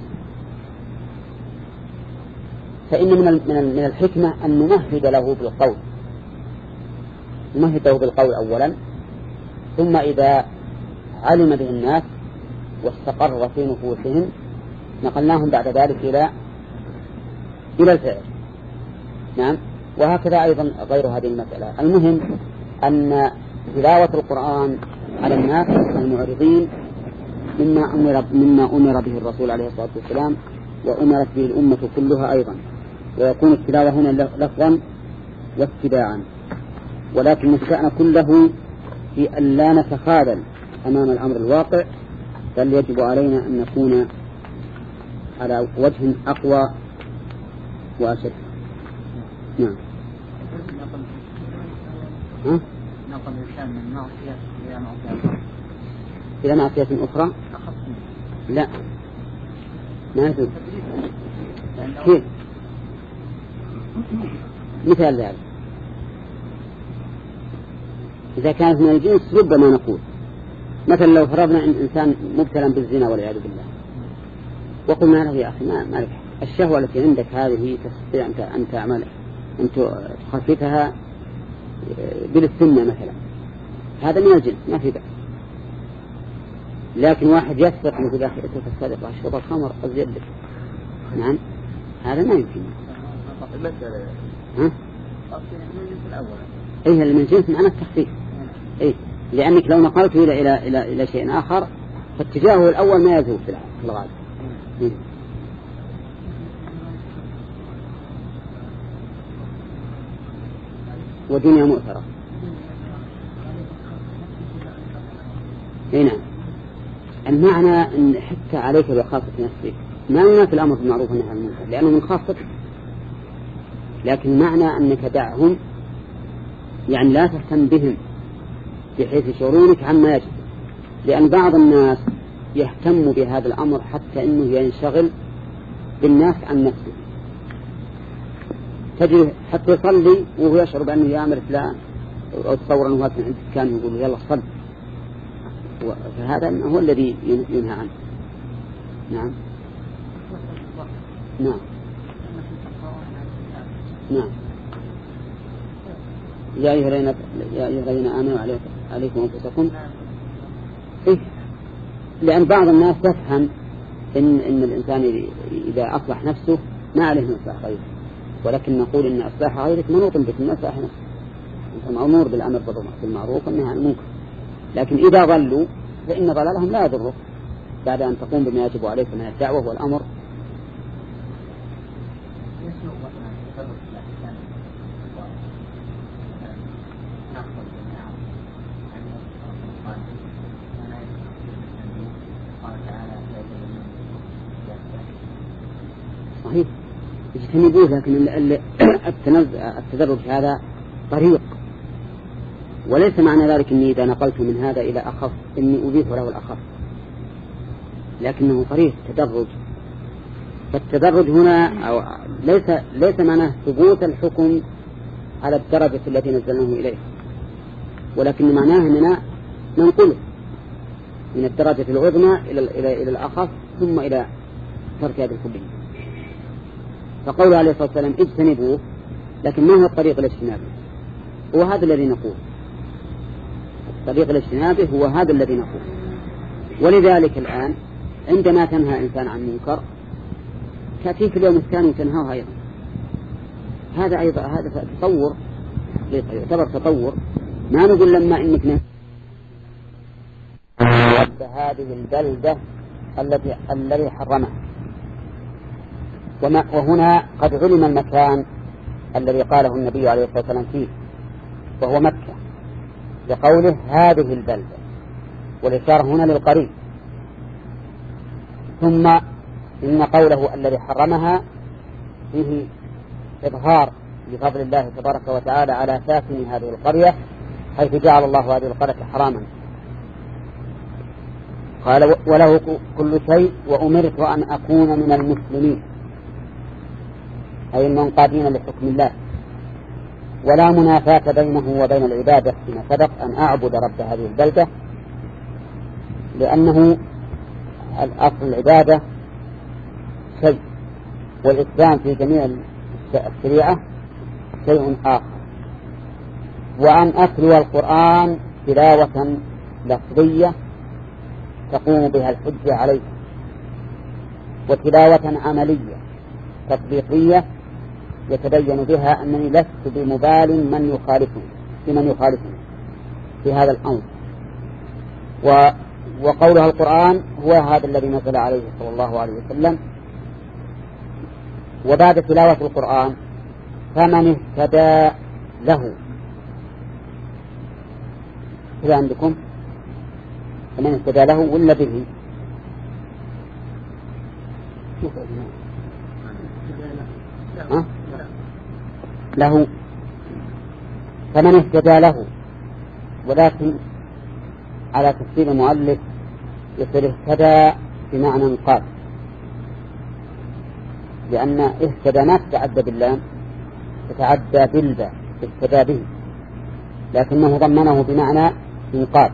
Speaker 1: فإن من من الحكمة أن نمهد له بالقول، نمهد له بالقول أولا، ثم إذا علم به الناس واستقر في نفوسهم نقلناهم بعد ذلك إلى إلى الفعل. نعم. وهكذا أيضا غير هذه المسألة. المهم أن تلاوة القرآن على الناس المعرضين مما أمر مما أمر به الرسول عليه الصلاة والسلام وأمرت به الأمة كلها أيضا، ويكون التلاوة هنا لفظا واتباعا، ولكن الشأن كله في أن لا نتخاذل أمام الأمر الواقع، بل يجب علينا أن نكون على وجه أقوى وأشد. نعم. ها؟
Speaker 2: نقل الإنسان من معصية إلى معصية
Speaker 1: إلى معصية أخرى؟ لا، ما يجوز. كيف؟ مثال ذلك إذا كانت من الجنس ربما نقول مثلا لو فرضنا أن إنسان مبتلا بالزنا والعياذ بالله، وقلنا له يا أخي ما مالك الشهوة التي عندك هذه تستطيع أنت أن تعمل أن تخففها بالسنة مثلا، هذا من الجنس ما في بأس. لكن واحد يسرق مثل أخي السرقة شرب الخمر أزيد لك، نعم هذا ما يمكن. ها؟ إيه اللي من جنس معناه التخفيف. إيه لأنك لو نقلته إلى إلى إلى إلى شيء آخر فاتجاهه الأول ما يذوب في الغالب. إيه. ودنيا مؤثرة. هنا المعنى أن حتى عليك بخاصة نفسك، ما لنا في الأمر بالمعروف والنهي عن المنكر لأنه من خاصتك، لكن معنى أنك دعهم يعني لا تهتم بهم بحيث يشعرونك عما يجب، لأن بعض الناس يهتم بهذا الأمر حتى أنه ينشغل بالناس عن نفسه، تجري حتى يصلي وهو يشعر بأنه يأمر فلان أو تصور أنه كان يقول يلا صل، فهذا هو الذي ينهى عنه. نعم نعم نعم. يا أيها الذين آمنوا عليكم أنفسكم. إيه؟ لأن بعض الناس تفهم إن إن الإنسان إذا أصلح نفسه ما عليه من إصلاح غيره، ولكن نقول إن إصلاح غيرك منوط بك من إصلاح نفسه، أنت مأمور بالأمر بالمعروف والنهي عن المنكر، لكن إذا ضلوا فإن ضلالهم لا يضرك بعد أن تقوم بما يجب عليك من الدعوة والأمر. صحيح يجتنبوه، لكن التدرج هذا طريق، وليس معنى ذلك أني إذا نقلت من هذا إلى أخف أني أضيف له الأخف، لكنه طريق تدرج. فالتدرج هنا أو ليس ليس معناه ثبوت الحكم على الدرجة التي نزلناه إليه، ولكن معناه أننا ننقله من الدرجة العظمى إلى إلى إلى الأخف ثم إلى ترك هذه الكلية. فقوله عليه الصلاة والسلام اجتنبوه، لكن ما هو الطريق الاجتنابي؟ هو هذا الذي نقول، الطريق الاجتنابي هو هذا الذي نقول. ولذلك الآن عندما تنهى إنسان عن منكر تأتيك اليوم الثاني تنهاه أيضا، هذا أيضا هذا تطور، يعتبر تطور. ما نقول لما إنك نه رب هذه البلدة التي الذي حرمها، وهنا قد علم المكان الذي قاله النبي عليه الصلاة والسلام فيه وهو مكة، لقوله هذه البلدة، والإشارة هنا للقريب. ثم إن قوله الذي حرمها فيه إظهار لفضل الله تبارك وتعالى على ساكن هذه القرية، حيث جعل الله هذه القرية حراما. قال وله كل شيء وأمرت أن أكون من المسلمين، أي المنقادين لحكم الله، ولا منافاة بينه وبين العبادة فيما سبق أن أعبد رب هذه البلدة، لأنه الأصل العبادة شيء، والإسلام في جميع الشريعة شيء آخر. وأن أتلو القرآن تلاوة لفظية تقوم بها الحجة عليه، وتلاوة عملية تطبيقية يتبين بها أنني لست بمبال من يخالفني بمن يخالفني في هذا الأمر. و وقولها القرآن هو هذا الذي نزل عليه صلى الله عليه وسلم. وبعد تلاوة القرآن فمن اهتدى له، إذا عندكم فمن اهتدى له ولا به؟ ها؟ له، فمن اهتدى له، ولكن على تفسير المؤلف يصير اهتدى بمعنى قال، لأن اهتدى ما تتعدى باللام، تتعدى بالباء اهتدى به، لكنه ضمنه بمعنى انقاذ.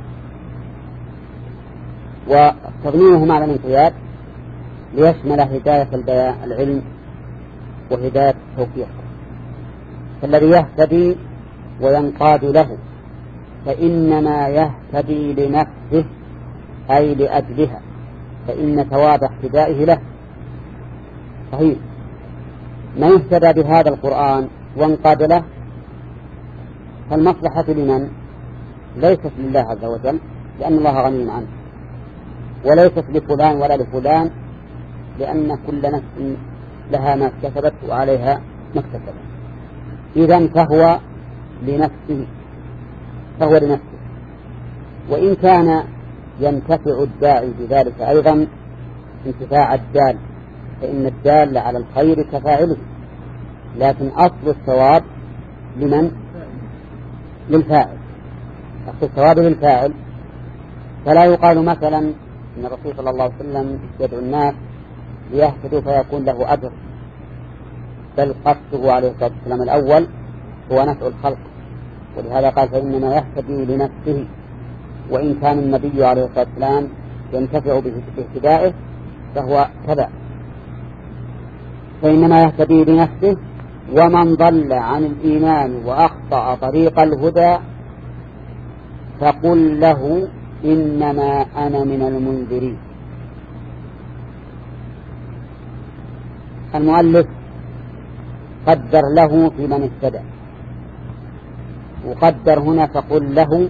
Speaker 1: وتضمينه معنى الانقياد ليشمل هداية العلم وهداية التوفيق. فالذي يهتدي وينقاد له فإنما يهتدي لنفسه أي لأجلها، فإن ثواب اهتدائه له. صحيح، من اهتدى بهذا القرآن وانقاد له فالمصلحة لمن؟ ليست لله عز وجل، لأن الله غني عنه، وليست لفلان ولا لفلان، لأن كل نفس لها ما كسبت وعليها ما اكتسبت. إذن فهو لنفسه، فهو لنفسه. وإن كان ينتفع الداعي بذلك أيضا انتفاع الدال، فإن الدال على الخير كفاعله، لكن أصل الثواب لمن؟ للفاعل، أصل الثواب للفاعل. فلا يقال مثلا إن الرسول صلى الله عليه وسلم يدعو الناس ليهتدوا فيكون له أجر، بل قصده عليه الصلاة والسلام الأول هو نفع الخلق، ولهذا قال فإنما يهتدي لنفسه. وإن كان النبي عليه الصلاة والسلام ينتفع باهتدائه فهو تبع، فإنما يهتدي لنفسه. ومن ضل عن الإيمان وأخطأ طريق الهدى فقل له إنما أنا من المنذرين. المؤلف قدر له في من اهتدى، وقدر هنا فقل له،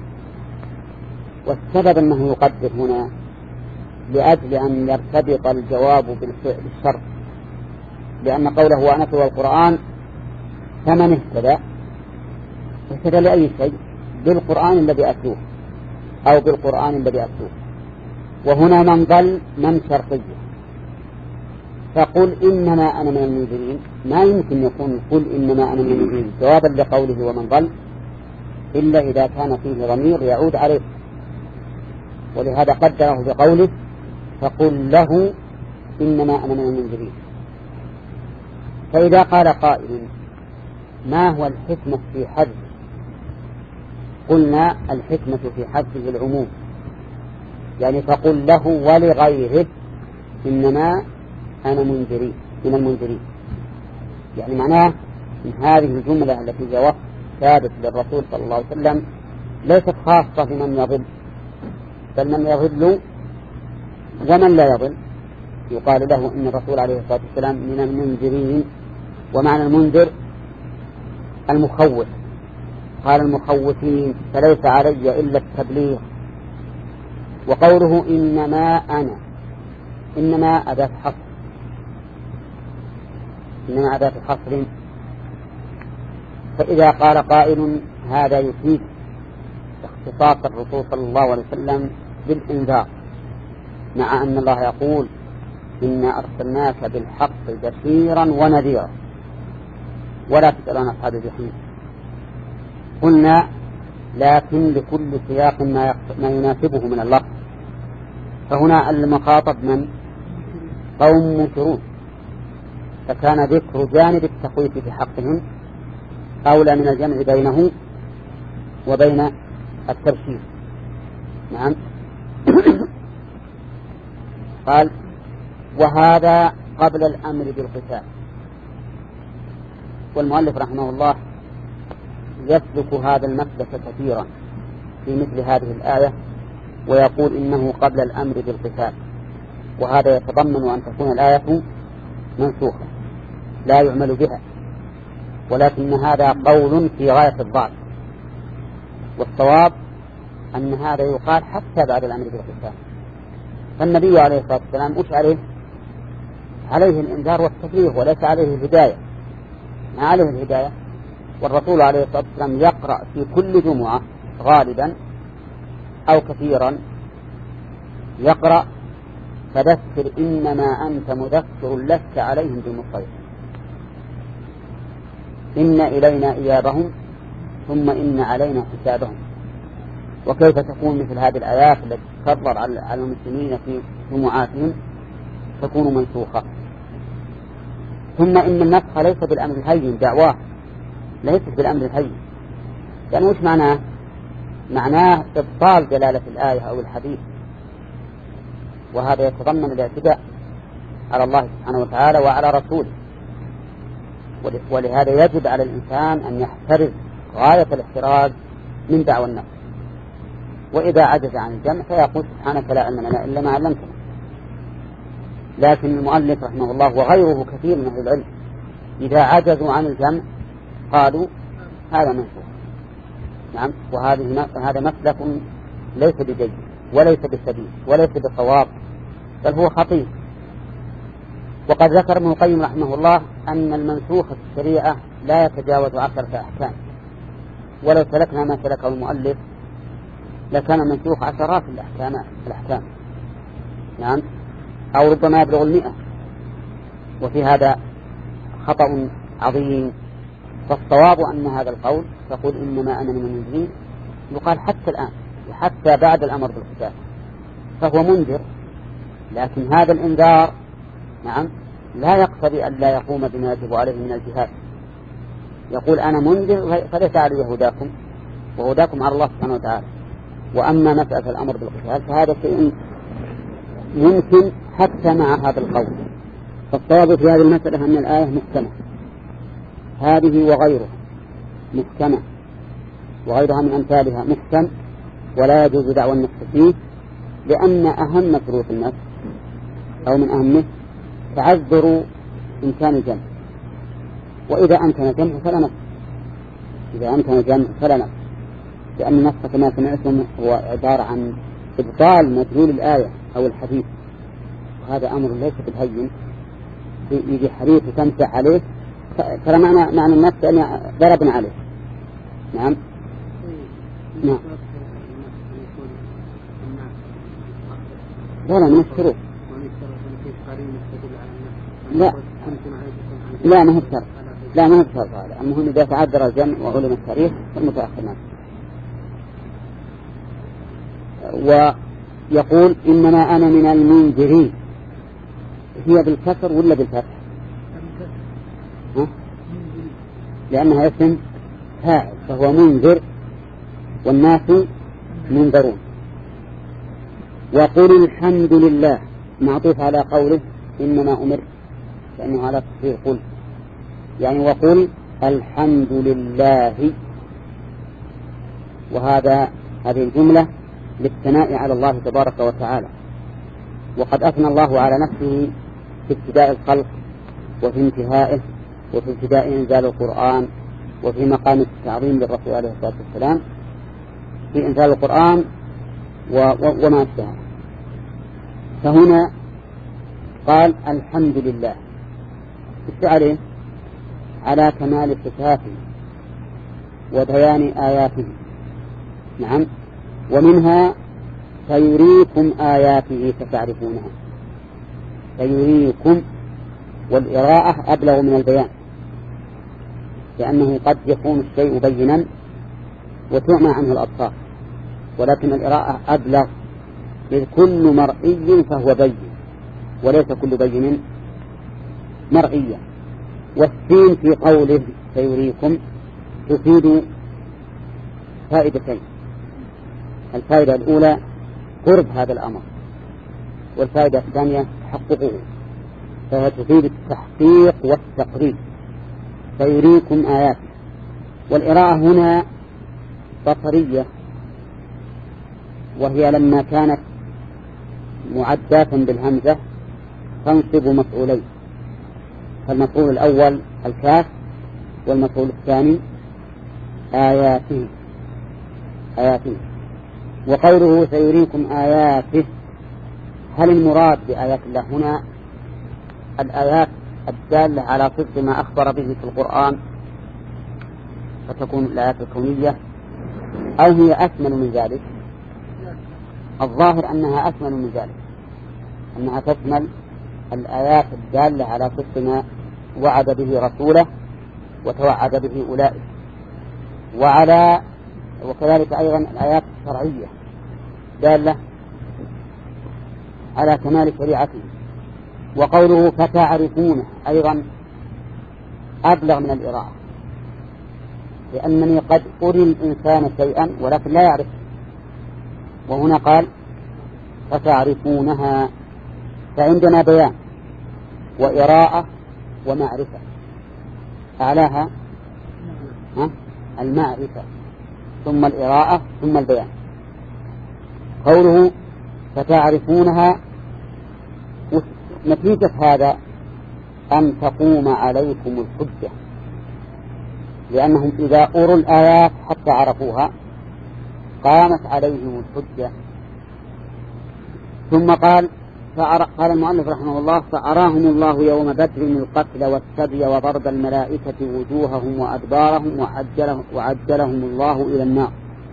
Speaker 1: والسبب أنه يقدر هنا لأجل أن يرتبط الجواب بالشرط، لأن قوله وأنتلو القرآن فمن اهتدى اهتدى لأي شيء؟ بالقرآن الذي أتلوه أو بالقرآن الذي أتلوه. وهنا من ضل من شرطية، فقل إنما أنا من المنذرين، ما يمكن يكون قل إنما أنا من المنذرين جوابا لقوله ومن ضل إلا إذا كان فيه ضمير يعود عليه، ولهذا قدره بقوله فقل له إنما أنا من المنذرين. فإذا قال قائل ما هو الحكمة في حذف قلنا الحكمة في حذفه العموم، يعني فقل له ولغيره إنما أنا منذري من المنذرين، يعني معناه إن هذه الجملة التي هي وصف ثابت للرسول صلى الله عليه وسلم ليست خاصة بمن يضل، بل من يضل ومن لا يضل يقال له إن الرسول عليه الصلاة والسلام من المنذرين. ومعنى المنذر المخوف، قال المخوفين فليس علي إلا التبليغ. وقوله إنما أنا، إنما أداة حصر، إنما أداة حصر، فإذا قال قائل هذا يفيد اختصاص الرسول صلى الله عليه وسلم بالإنذار، مع أن الله يقول إنا أرسلناك بالحق بشيرا ونذيرا ولا تسأل عن أصحاب الجحيم. قلنا لكن لكل سياق ما, ما يناسبه من اللفظ، فهنا المخاطب من قوم منكرون، فكان ذكر جانب التخويف في حقهم أولى من الجمع بينه وبين التبشير. نعم. قال وهذا قبل الأمر بالقتال. والمؤلف رحمه الله يسلك هذا المسلك كثيرا في مثل هذه الآية، ويقول إنه قبل الأمر بالقتال، وهذا يتضمن أن تكون الآية منسوخة لا يعمل بها، ولكن هذا قول في غاية الضعف، والصواب أن هذا يقال حتى بعد الأمر بالقتال. فالنبي عليه الصلاة والسلام مش عليه عليه الإنذار والتبليغ وليس عليه الهداية، ما عليه الهداية. والرسول عليه الصلاة والسلام يقرأ في كل جمعة غالبا أو كثيرا يقرأ فذكر إنما أنت مذكر لست عليهم بمسيطر، إن إلينا إيابهم ثم إن علينا حسابهم. وكيف تكون مثل هذه الآيات التي تكرر على المسلمين في جمعاتهم تكون منسوخة؟ ثم إن النسخ ليس بالأمر الهين، دعواه ليست بالأمر الهين، يعني وش معناه؟ معناه إبطال دلالة الآية أو الحديث، وهذا يتضمن الاعتداء على الله سبحانه وتعالى وعلى رسوله. ولهذا يجب على الإنسان أن يحترز غاية الاحتراز من دعوى النفس، وإذا عجز عن الجمع فيقول سبحانك لا علم لنا إلا ما علمتنا. لكن المؤلف رحمه الله وغيره كثير من أهل العلم إذا عجزوا عن الجمع قالوا هذا منسوخ. نعم. وهذه هذا مسلك ليس بجيد وليس بالسديد وليس بالصواب، بل هو خطير. وقد ذكر ابن القيم رحمه الله أن المنسوخ في الشريعة لا يتجاوز عشرة أحكام، ولو سلكنا ما سلكه المؤلف لكان منسوخ عشرات الأحكام الأحكام نعم، أو ربما يبلغ المئة. وفي هذا خطأ عظيم. فالصواب أن هذا القول تقول إنما أنا من المنذرين يقال حتى الآن وحتى بعد الأمر بالقتال، فهو منذر، لكن هذا الإنذار نعم لا يقتضي أن لا يقوم بما يجب عليه من الجهاد. يقول أنا منذر فليس علي هداكم وهداكم على الله سبحانه وتعالى. وأما مسألة الأمر بالقتال فهذا شيء ممكن حتى مع هذا القول. فالصواب في هذه المسألة أن الآية محكمة، هذه وغيرها محكمة، وغيرها من أمثالها محكم، ولا يجوز دعوى النفس فيه، لأن أهم شروط النفس أو من أهمه تعذر إمكان الجمع، وإذا أمكن الجمع فلا نفس، إذا أمكن الجمع فلا نفس، لأن النفس كما سمعتم هو عبارة عن إبطال مدلول الآية أو الحديث، وهذا أمر ليس بالهين. يجي حديث تمسح عليه ترى معنى معنى النفس أن ضربنا عليه. نعم. نعم. لا لا من الشروط. لا لا ما هو بشرط، لا ما هو بشرط هذا. المهم إذا تعذر الجمع وعلم التاريخ فالمتأخر نعم. ويقول إنما أنا من المنذرين، هي بالكسر ولا بالفتح؟ ها؟ لأنها اسم فاعل فهو منذر والناس منذرون. وقل الحمد لله معطوف على قوله إنما أمر، لأنه على تصريح قل، يعني وقل الحمد لله. وهذا هذه الجملة للثناء على الله تبارك وتعالى، وقد أثنى الله على نفسه في ابتداء الخلق وفي انتهائه وفي ابتداء إنزال القرآن وفي مقام التعظيم للرسول عليه الصلاة والسلام في إنزال القرآن وما أشبهه. فهنا قال الحمد لله ايش عليه؟ على كمال صفاته وبيان آياته. نعم. ومنها سيريكم آياته فتعرفونها. سيريكم، والإراءة أبلغ من البيان، لأنه قد يكون الشيء بينا وتعمى عنه الأبصار، ولكن الإراءة أبلغ، إذ كل مرئي فهو بين وليس كل بين مرئيا. والسين في قوله سيريكم تفيد فائدتين: الفائدة الأولى قرب هذا الأمر، والفائدة الثانية تحققه، فهي تفيد التحقيق والتقريب. سيريكم آياته. والإراءة هنا بصرية، وهي لما كانت معداة بالهمزة تنصب مفعولين، فالمفعول الأول الكاف، والمفعول الثاني آياته. آياته. وقوله سيريكم آياته، هل المراد بآيات الله هنا الآيات الدالة على صدق ما أخبر به في القرآن فتكون الآيات الكونية، أو هي أكمل من ذلك؟ الظاهر أنها أكمل من ذلك، أنها تشمل الآيات الدالة على صدق ما وعد به رسوله وتوعد به أولئك، وعلى وكذلك أيضا الآيات الشرعية دالة على كمال شريعته. وقوله فتعرفونه أيضا أبلغ من الإراءة، لأنني قد أري الإنسان شيئا ولكن لا يعرف، وهنا قال فتعرفونها، فعندنا بيان وإراءة ومعرفة، أعلاها المعرفة ثم الإراءة ثم البيان. قوله فتعرفونها نتيجة هذا أن تقوم عليكم الحجة، لأنهم إذا أروا الآيات حتى عرفوها قامت عليهم الحجة. ثم قال قال المؤلف رحمه الله فأراهم الله يوم بدر القتل والسبي وضرب الملائكة وجوههم وأدبارهم وعجلهم, وعجلهم الله إلى النار.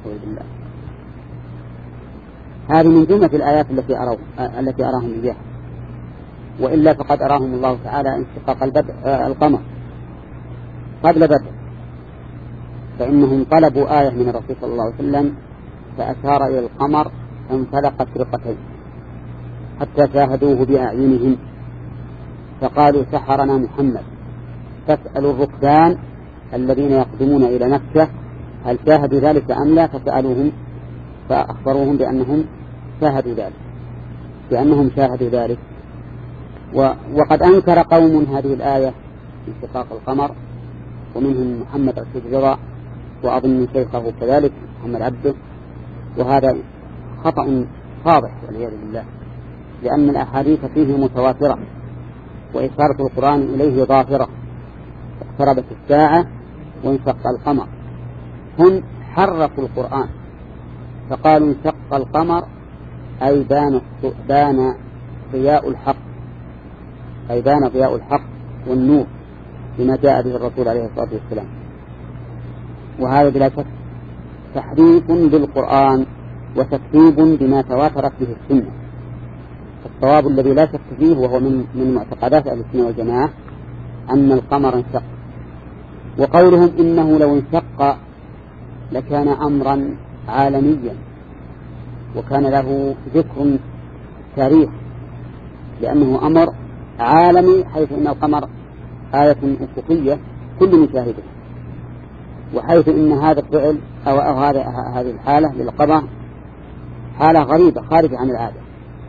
Speaker 1: هذه من جملة الآيات التي أراهم التي أراهم إياها، وإلا فقد أراهم الله تعالى انشقاق البدر القمر قبل بدر، فإنهم طلبوا آية من الرسول صلى الله عليه وسلم فأشار إلى القمر فانفلقت فرقتين حتى شاهدوه بأعينهم، فقالوا سحرنا محمد. فاسألوا الركبان الذين يقدمون إلى مكة هل شاهدوا ذلك أم لا، فسألوهم فأخبروهم بأنهم شاهدوا ذلك بأنهم شاهدوا ذلك. وقد أنكر قوم هذه الآية انشقاق القمر، ومنهم محمد الشجرة وأظن شيخه كذلك محمد عبده، وهذا خطأ واضح والعياذ بالله، لأن الأحاديث فيه متواترة وإشارة القرآن إليه ظاهرة. اقتربت الساعة وانشق القمر، هم حرفوا القرآن فقالوا انشق القمر أي بان بان ضياء الحق، أي بان ضياء الحق والنور بما جاء به الرسول عليه الصلاة والسلام. وهذا بلا شك تحريف بالقرآن وتكذيب بما تواترت به السنة. الصواب الذي لا شك فيه وهو من من معتقدات أهل السنة والجماعة أن القمر انشق. وقولهم إنه لو انشق لكان أمرا عالميا وكان له ذكر تاريخ، لأنه أمر عالمي، حيث إن القمر آية أفقية كل مشاهده، وحيث إن هذا الفعل أو, أو هذا هذه الحالة للقضاء حالة غريبة خارجة عن العادة.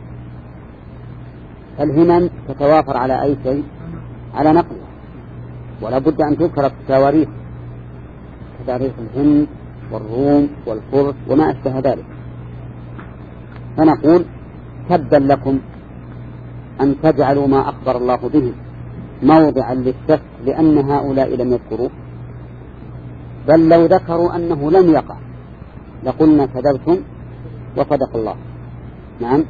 Speaker 1: الهمم تتوافر على أي شيء؟ على نقلها، ولا بد أن تذكر في التواريخ كتاريخ الهند والروم والفرس وما أشبه ذلك. فنقول تبا لكم أن تجعلوا ما أخبر الله به موضعا للشك لأن هؤلاء لم يذكروا، بل لو ذكروا أنه لم يقع لقلنا كذبتم وصدق الله. نعم.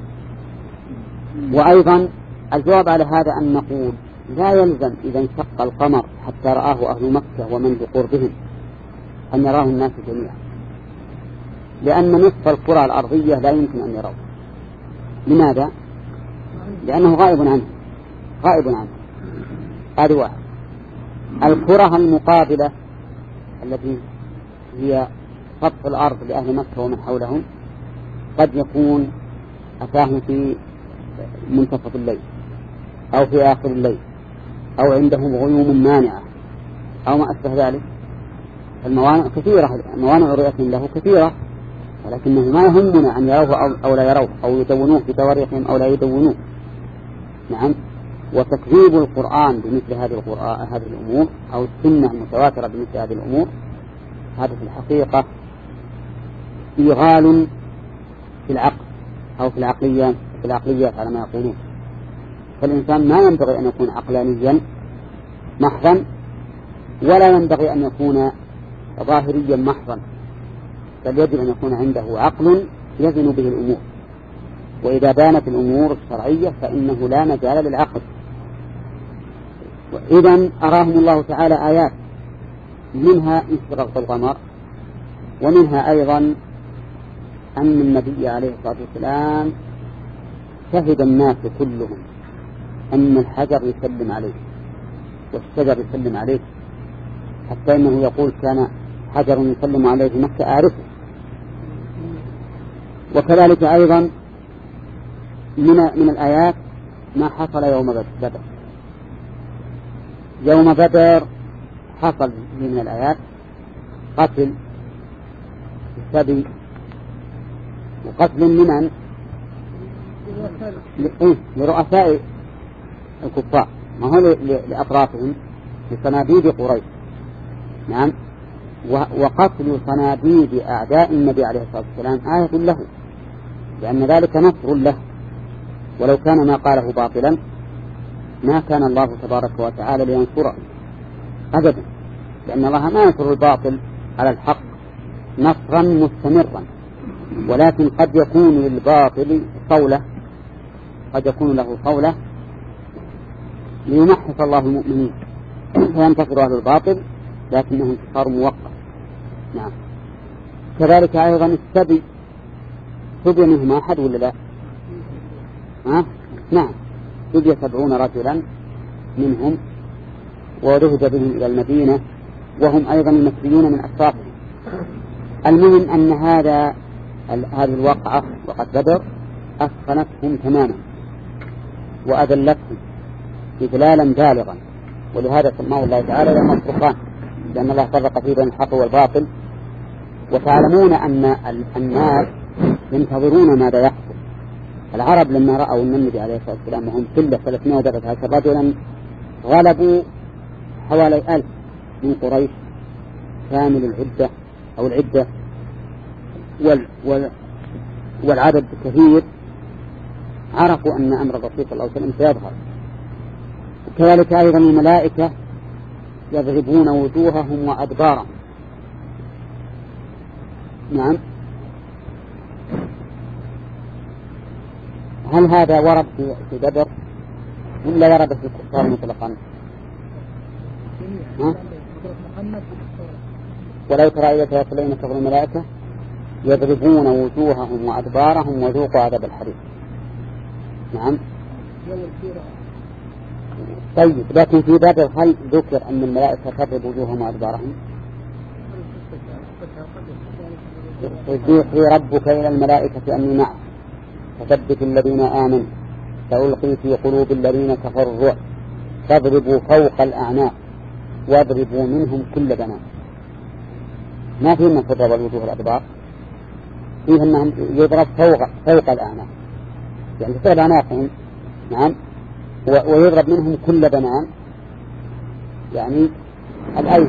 Speaker 1: وأيضا الجواب على هذا أن نقول لا يلزم إذا انشق القمر حتى رآه أهل مكة ومن بقربهم أن يراه الناس جميعا، لأن نصف الكرة الأرضية لا يمكن أن يروه. لماذا؟ لأنه غائب عنه غائب عنه هذا واحد. الكرة المقابلة التي هي سطح الأرض لأهل مكة ومن حولهم قد يكون أتاهم في منتصف الليل أو في آخر الليل أو عندهم غيوم مانعة أو ما أشبه ذلك. الموانع كثيرة، موانع رؤيتهم له كثيرة، ولكنه ما يهمنا أن يروه أو لا يروه أو يدونوه في تواريخهم أو لا يدونوه. نعم. وتكذيب القرآن بمثل هذه القرآن هذه الأمور أو السنة المتواترة بمثل هذه الأمور هذا في الحقيقة إيغال في العقل أو في العقليات في العقليات على ما يقولون. فالإنسان ما ينبغي أن يكون عقلانيا محضا ولا ينبغي أن يكون ظاهريا محضا، بل يجب أن يكون عنده عقل يزن به الأمور، وإذا بانت الأمور الشرعية فإنه لا مجال للعقل. إذن أراهم الله تعالى آيات منها انشقاق القمر، ومنها أيضا أن النبي عليه الصلاة والسلام شهد الناس كلهم أن الحجر يسلم عليه والشجر يسلم عليه، حتى إنه يقول كان حجر يسلم عليه في مكة أعرفه. وكذلك أيضا من من الآيات ما حصل يوم بدر. يوم بدر حصل من الآيات قتل السبي وقتل من لرؤساء الكفار، ما هو لأطرافهم لصناديد قريش. نعم. وقتل صناديد أعداء النبي عليه الصلاة والسلام آية له، لأن ذلك نصر له، ولو كان ما قاله باطلا ما كان الله تبارك وتعالى لينصره أبدا، لأن الله ما ينصر الباطل على الحق نصرا مستمرا، ولكن قد يكون للباطل صولة، قد يكون له صولة ليمحص الله المؤمنين فينتصر أهل الباطل، لكنه انتصار موقت. نعم. كذلك أيضا السبي سبي منهم أحد ولا لا؟ ها؟ نعم. سبي سبعون رجلا منهم وذهب بهم إلى المدينة وهم أيضا المسبيون من أشرافهم. المهم أن هذا هذه الواقعة وقد بدر أثخنتهم تماما وأذلتهم إذلالا بالغا، ولهذا سماه الله تعالى يوم الفرقان، لأن الله فرق فيه بين الحق والباطل. وتعلمون أن الناس ينتظرون ماذا يحصل. العرب لما رأوا النبي عليه الصلاة والسلام وهم كله ثلاثمائة وثلاثة عشر رجلا غلبوا حوالي ألف من قريش كامل العدة أو العدة وال وال والعدد كثير، عرفوا أن أمر الرسول صلى الله عليه وسلم سيظهر. وكذلك أيضا الملائكة يضربون وجوههم وأدبارهم. نعم. هل هذا ورد في بدر ولا ورد في الكفار مطلقا؟ ولو ترى إذا تيصلين كبر الملائكة يضربون وجوههم وأدبارهم وذوقوا عذاب الحريق. نعم. طيب، لكن في بدر هل ذكر أن الملائكة تضرب وجوههم وأدبارهم؟ يوحي ربك إلى الملائكة أني معك فثبت الذين آمنوا سألقي في قلوب الذين كفروا الرعب فاضربوا فوق الأعناق واضربوا منهم كل بنان. ما فيه أن تضرب الوجوه الأدبار، فيه أنهم يضرب فوق, فوق الأعناق، يعني تصير أعناقهم نعم، ويضرب منهم كل بنان يعني الأيس.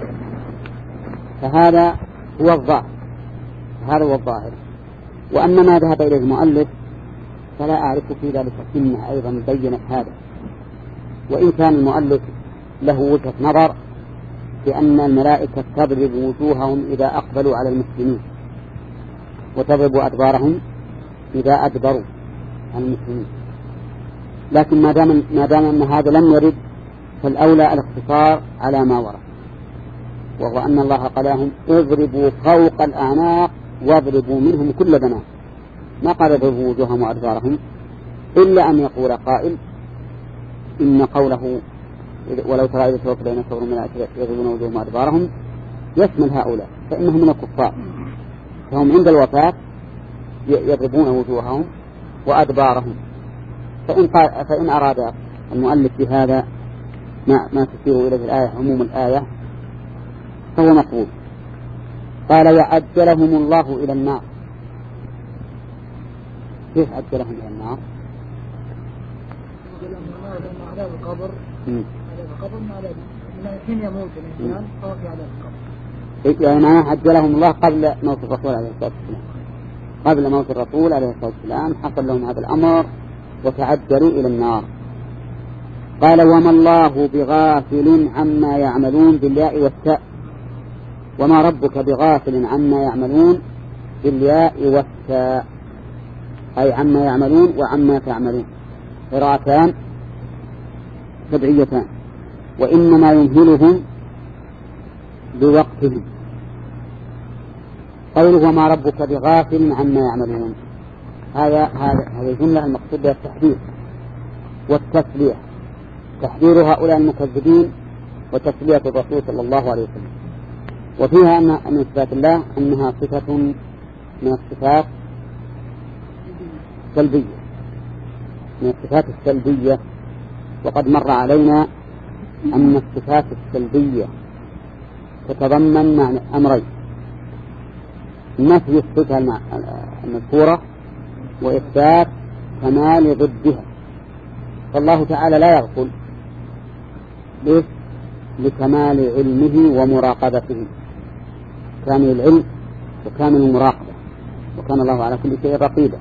Speaker 1: فهذا هو الظاهر، هذا هو الظاهر. وأما ما ذهب إليه المؤلف فلا أعرف في ذلك سنة أيضا بينت هذا، وإن كان المؤلف له وجهة نظر بأن الملائكة تضرب وجوههم إذا أقبلوا على المسلمين وتضرب أدبارهم إذا أدبروا عن المسلمين، لكن ما دام ما دام أن هذا لم يرد فالأولى الاقتصار على ما ورد، وهو أن الله قال لهم اضربوا فوق الأعناق واضربوا منهم كل بنان، ما قال اضربوا وجوههم وأدبارهم، إلا أن يقول قائل إن قوله ولو ترى إذا توفوا الذين كفروا من يضربون وجوههم وأدبارهم يشمل هؤلاء، فإنهم من الكفار، فهم عند الوفاة يضربون وجوههم وأدبارهم. فإن, فإن أراد المؤلف بهذا ما, ما تشير إليه الآية عموم الآية فهو مقبول. قال وعجلهم الله إلى النار. كيف عجلهم إلى النار؟
Speaker 2: عذاب القبر، عذاب القبر ما عذاب من حين يموت الإنسان فهو في عذاب القبر.
Speaker 1: يعني معناه عجلهم الله قبل موت الرسول عليه الصلاة والسلام، قبل موت الرسول عليه الصلاة والسلام حصل لهم هذا الأمر وتعجلوا إلى النار. قال وما الله بغافل عما يعملون بالياء والتاء، وما ربك بغافل عما يعملون بالياء والتاء، أي عما يعملون وعما تعملون، قراءتان سبعيتان، وإنما يمهلهم بوقتهم. قوله وما ربك بغافل عما يعملون، هذا هذه الجملة المقصود بها التحذير والتسلية، تحذير هؤلاء المكذبين وتسلية الرسول صلى الله عليه وسلم. وفيها أن من صفات الله أنها صفة من الصفات السلبية، من الصفات السلبية، وقد مر علينا أن الصفات السلبية تتضمن معنى أمرين: نفي الصفة المذكورة وإثبات كمال ضدها. فالله تعالى لا يغفل ليش؟ لكمال علمه ومراقبته، كامل العلم وكامل المراقبة، وكان الله على كل شيء رقيبا.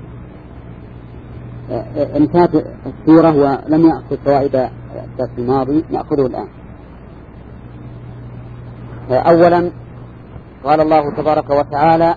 Speaker 1: انتهت السورة ولم يأخذ فوائد الدرس الماضي، نأخذه الآن. أولا قال الله تبارك وتعالى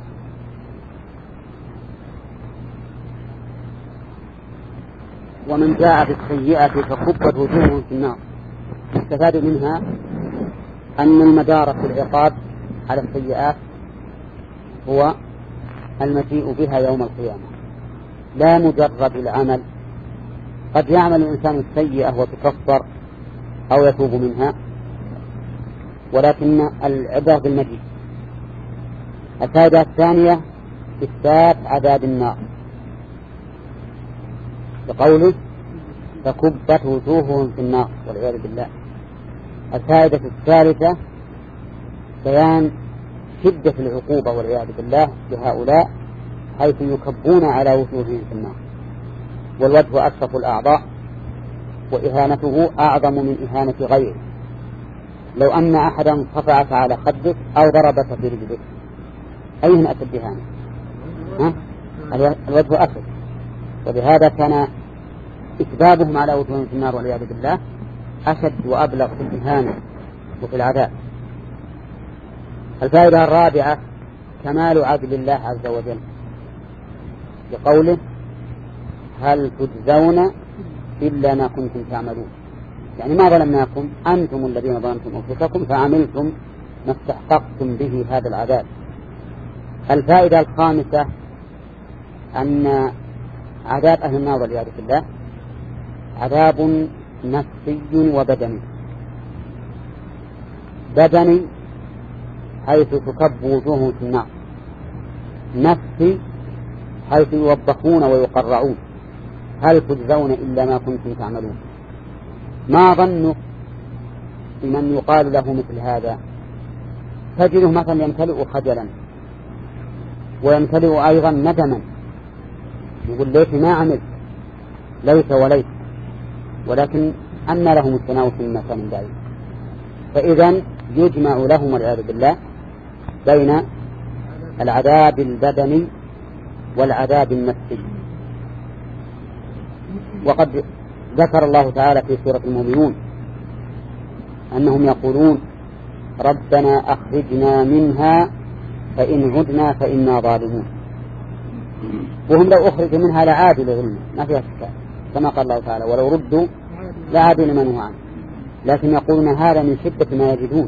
Speaker 1: ومن جاء بالسيئة فكبت وجوههم في النار. استفاد منها أن المدار في العقاب على السيئات هو المجيء بها يوم القيامة، لا مجرد العمل. قد يعمل الإنسان السيئة وتكفر أو يتوب منها، ولكن العبرة بالمجيء. الفائدة الثانية إثبات عذاب النار بقوله فكبت وجوههم في النار والعياذ بالله. الفائدة الثالثة بيان شدة العقوبة والعياذ بالله لهؤلاء، حيث يكبون على وجوههم في النار، والوجه أشرف الأعضاء وإهانته أعظم من إهانة غيره. لو أن أحدا صفعك على خدك أو ضربك في رجلك أيهن أشد إهانة؟ الوجه أشرف، وبهذا كان إكبابهم على وجوههم في النار والعياذ بالله أشد وأبلغ في الإهانة وفي العذاب. الفائدة الرابعة كمال عدل الله عز وجل بقوله هل تجزون إلا ما كنتم تعملون، يعني ما ظلمناكم، أنتم الذين ظلمتم أنفسكم فعملتم ما استحققتم به هذا العذاب. الفائدة الخامسة أن عذاب أهل النار والعياذ بالله عذاب نفسي وبدني. بدني حيث تكب وجوههم في النار، نفسي حيث يوبخون ويقرعون هل تجزون إلا ما كنتم تعملون. ما ظنك بمن يقال له مثل هذا تجده مثلا يمتلئ خجلا ويمتلئ أيضا ندما، يقول ليت ما عملت، ليت وليت، ولكن أن لهم التناوش من مكان بعيد. فإذا يجمع لهم والعياذ بالله بين العذاب البدني والعذاب النفسي. وقد ذكر الله تعالى في سورة المؤمنون أنهم يقولون ربنا أخرجنا منها فإن عدنا فإنا ظالمون، وهم لو أخرج منها لعادوا لظلم ما فيها شك، كما قال الله تعالى ولو ردوا لعادوا لما نهوا عنه، لكن يقولون هذا من شدة ما يجدون.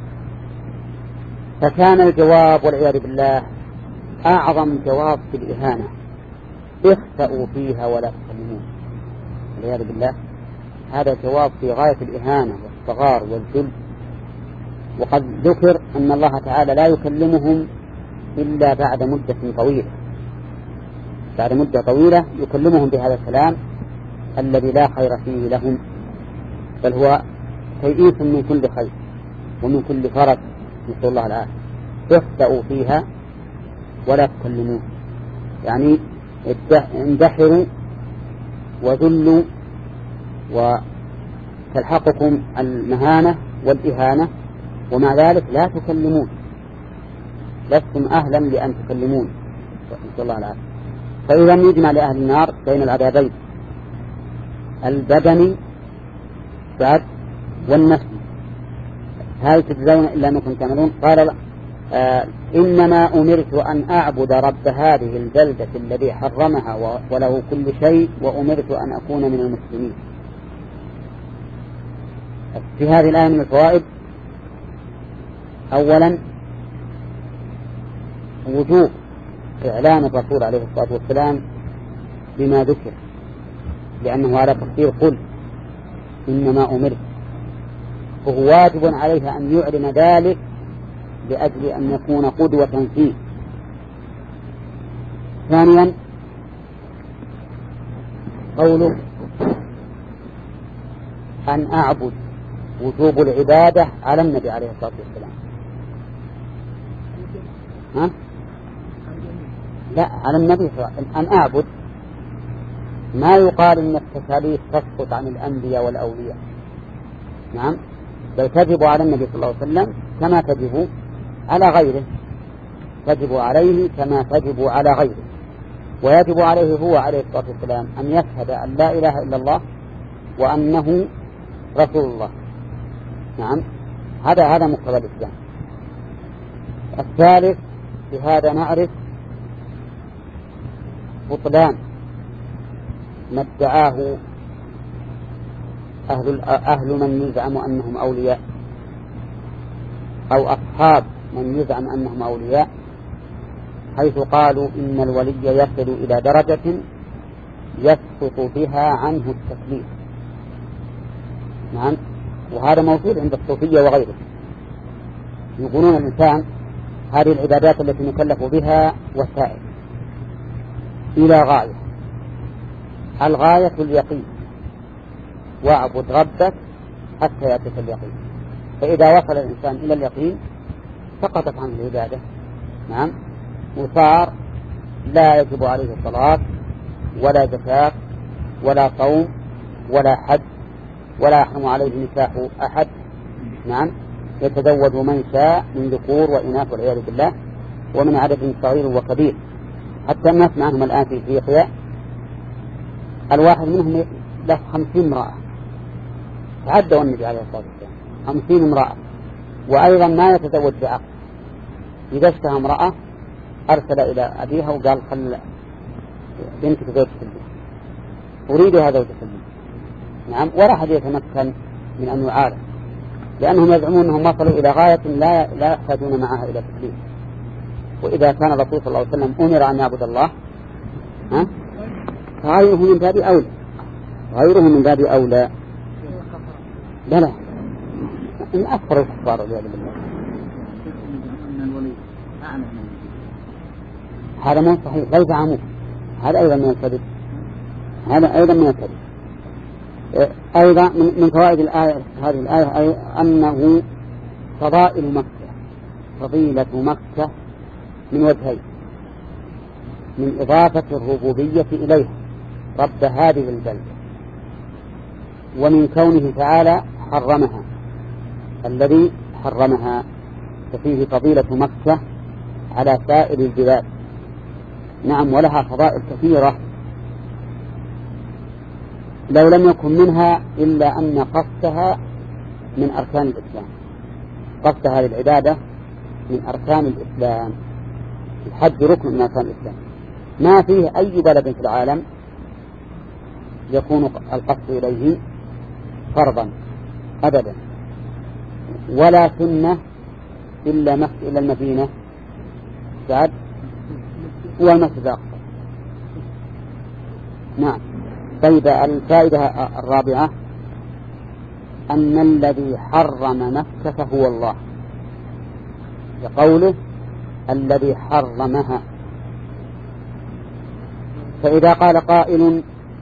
Speaker 1: فكان الجواب والعياذ بالله أعظم جواب في الإهانة، اخسأوا فيها ولا تكلمون، والعياذ بالله هذا جواب في غاية الإهانة والصغار والذل. وقد ذكر أن الله تعالى لا يكلمهم إلا بعد مدة طويلة، بعد مدة طويلة يكلمهم بهذا الكلام الذي لا خير فيه لهم، بل هو تيئيس من كل خير ومن كل فرج، نسأل الله العافية. اخسأوا فيها ولا تكلمون، يعني اندحروا وذلوا وتلحقكم المهانة والإهانة، ومع ذلك لا تكلمون، لستم أهلا لأن تكلمون، نسأل الله العافية. فإذا يجمع لأهل النار بين العذابين البدني بعد والنفسي. هل تجزون إلا ما كنتم تعملون؟ قال آه إنما أمرت أن أعبد رب هذه البلدة الذي حرمها وله كل شيء وأمرت أن أكون من المسلمين. في هذه الآية من الفوائد أولا وجوب إعلان الرسول عليه الصلاة والسلام بما ذكر، لأنه على تقدير قل إنما أمرت، وهو واجب عليه أن يعلن ذلك لأجل أن يكون قدوة فيه. ثانيا قوله أن أعبد، وجوب العبادة على النبي عليه الصلاة والسلام. ها؟ لا، على النبي أن أعبد، ما يقال إن التكاليف تسقط عن الأنبياء والأولياء، نعم، بل تجب على النبي صلى الله عليه وسلم كما تجب على غيره، تجب عليه كما تجب على غيره. ويجب عليه هو عليه الصلاة والسلام أن يشهد أن لا إله إلا الله وأنه رسول الله، نعم، هذا هذا مقتضى الإسلام. الثالث بهذا نعرف بطلان ما ادعاه أهل, أهل من يزعم أنهم أولياء أو أصحاب من يزعم أنهم أولياء، حيث قالوا إن الولي يصل إلى درجة يسقط بها عنه التكليف، نعم، وهذا موجود عند الصوفية وغيره. يقولون الإنسان هذه العبادات التي نكلف بها وسائل إلى غاية، الغاية اليقين، واعبد ربك حتى يأتيك اليقين. فإذا وصل الإنسان إلى اليقين سقطت عنه العبادة، نعم، وصار لا يجب عليه الصلاة ولا زكاة ولا صوم ولا حج ولا يحرم عليه نكاح أحد، نعم، يتزوج من شاء من ذكور وإناث والعياذ بالله ومن عدد صغير وكبير. حتى الناس معهم الآن في إفريقيا الواحد منهم له خمسين امرأة، تعدوا النبي عليه الصلاة والسلام خمسين امرأة، وأيضا ما يتزوج بعقد، إذا اشتهى امرأة أرسل إلى أبيها وقال خل بنتك زوج تسلم، أريد هذا وتسلم، نعم، ولا أحد يتمكن من أن يعارض، لأنهم يزعمون أنهم وصلوا إلى غاية لا لا يحتاجون معها إلى تكليف. وإذا كان الرسول صلى الله عليه وسلم أمر أن يعبد الله، ها، غيره من باب أولى، غيره من باب أولى. لا لا إن أكثر الكفار والعياذ بالله. هذا مو صحيح، لا يزعمون، هذا أيضا من الكذب، هذا أيضا من الكذب. أيضا من فوائد الآية هذه الآية أنه فضائل مكة فضيلة مكة من وجهين: من إضافة الربوبية إليها رب هذه البلدة، ومن كونه تعالى حرمها الذي حرمها، ففيه فضيلة مكة على سائر البلاد. نعم، ولها فضائل كثيرة لو لم يكن منها إلا أن قصدها من أركان الإسلام، قصدها للعبادة من أركان الإسلام. الحج ركن من أركان الإسلام، ما فيه أي بلد في العالم يكون القصد إليه فرضا أبدا، ولا سنة إلا مكة إلى المدينة بعد والمسجد الأقصى. نعم. طيب، الفائدة الرابعة أن الذي حرم مكة هو الله، لقوله الذي حرمها. فإذا قال قائل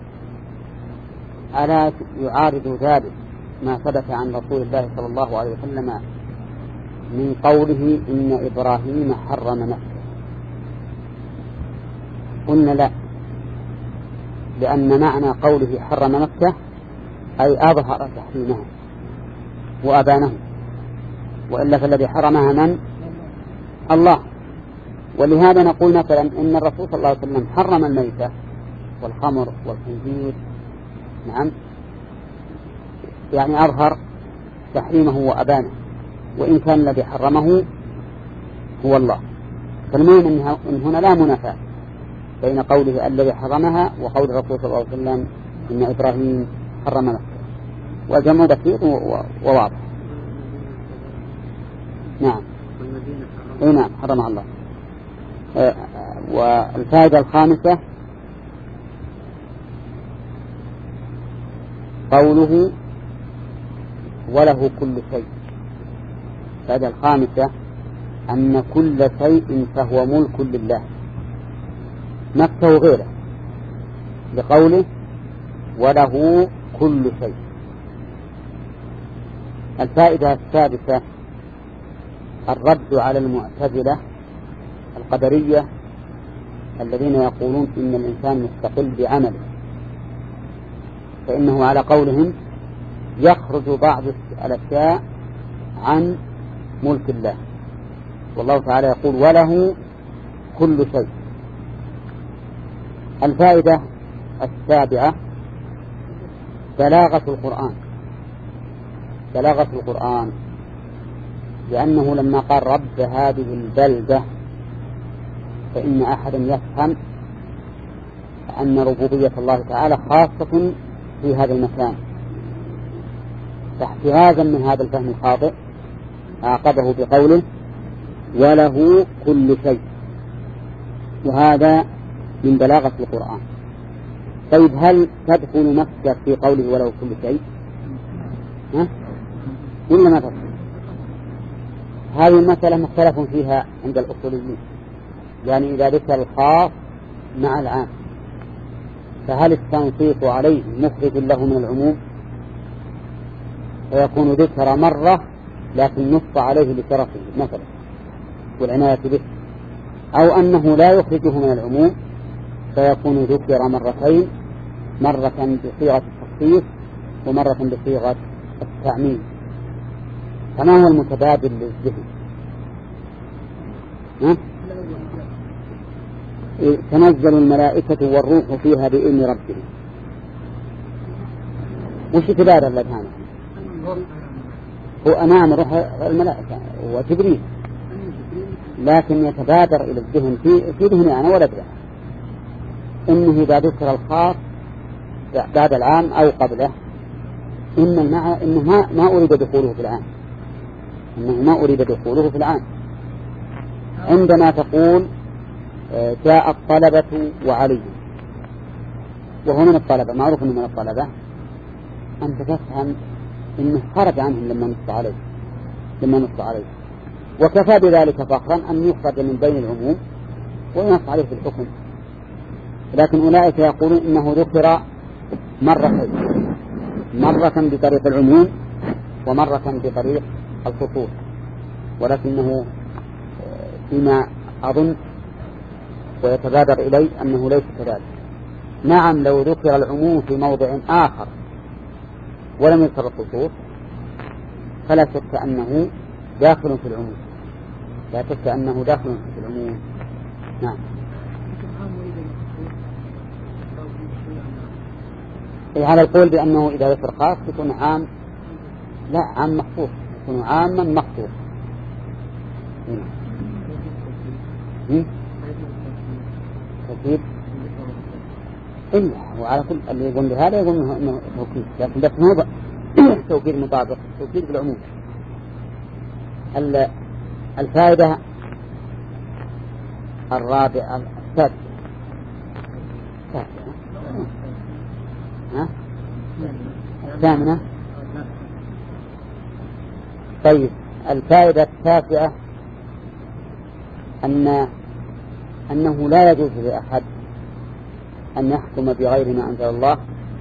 Speaker 1: ألا يعارض ذلك ما ثبت عن رسول الله صلى الله عليه وسلم من قوله إن إبراهيم حرم مكة؟ قلنا لا، لأن معنى قوله حرم مكة أي أظهر تحريمها وأبانه، وإلا فالذي حرمها من؟ الله. ولهذا نقول مثلا إن الرسول صلى الله عليه وسلم حرم الميتة والخمر والخنزير، نعم، يعني أظهر تحريمه وأبانه، وإن كان الذي حرمه هو الله. فالمهم إن هنا لا منافاة بين قوله الذي حرمها وقول الرسول صلى الله عليه وسلم إن إبراهيم حرم مكة، والجمع دقيق وواضح. نعم. اي نعم، حرمها الله. آه والفائدة الخامسة قوله وله كل شيء. الفائدة الخامسة أن كل شيء فهو ملك لله، مكة وغيره، لقوله وله كل شيء. الفائدة السادسة الرد على المعتزلة القدرية الذين يقولون إن الإنسان مستقل بعمله، فإنه على قولهم يخرج بعض الأشياء عن ملك الله، والله تعالى يقول وله كل شيء. الفائدة السابعة بلاغة القرآن، بلاغة القرآن، لأنه لما قال رب هذه البلدة فإن أحدا يفهم أن ربوبية الله تعالى خاصة في هذا المكان، فاحترازا من هذا الفهم الخاطئ عاقبه بقوله وله كل شيء، وهذا من بلاغة القرآن. طيب، هل تدخل مكة في قوله وله كل شيء؟ ها؟ ولا ما تدخل؟ هذه المسألة مختلف فيها عند الأصوليين، يعني إذا ذكر الخاص مع العام فهل التنصيص عليه مخرج له من العموم، فيكون ذكر مرة لكن نص عليه لشرفه مثلا والعناية به، أو أنه لا يخرجه من العموم فيكون ذكر مرتين، مرة بصيغة التخصيص ومرة بصيغة التعميم. فما هو المتبادل للذهن؟ تنزل الملائكة والروح فيها بإذن ربهم. وش تبادل لدهان؟ هو أمام روح الملائكة وجبريل، لكن يتبادر إلى الذهن في في ذهني أنا ولا بلا إنه إذا ذكر الخاص بعد العام أو قبله إن المعنى إنه ما ما أريد دخوله في العام، إنه ما أريد دخوله في العام. عندما تقول جاء الطلبة وعلي، وهو من الطلبة، معروف أنه من الطلبة، أنت تفهم إنه خرج عنهم لما نص عليه لما نص عليه وكفى بذلك فخرا أن يخرج من بين العموم وينص عليه في الحكم. لكن أولئك يقولون إنه ذكر مرة مرة بطريق العموم ومرة بطريق الخصوص، ولكنه فيما أظن ويتبادر إلي أنه ليس كذلك. نعم لو ذكر العموم في موضع آخر ولم يذكر الخصوص فلا شك أنه داخل في العموم، لا شك أنه داخل في العموم. نعم. هذا القول بأنه إذا ذكر خاص يكون عام، لا عام مخصوص، يكون عاما مخصوص. تكيد إلا وعلى كل اللي يقول بهذا يقول إنه توكيد، لكن بس مو توكيد مطابق، توكيد بالعموم. الفائدة الرابعة السادسة ها الثامنة. طيب الفائدة التاسعة أن أنه لا يجوز لأحد أن يحكم بغير ما أنزل الله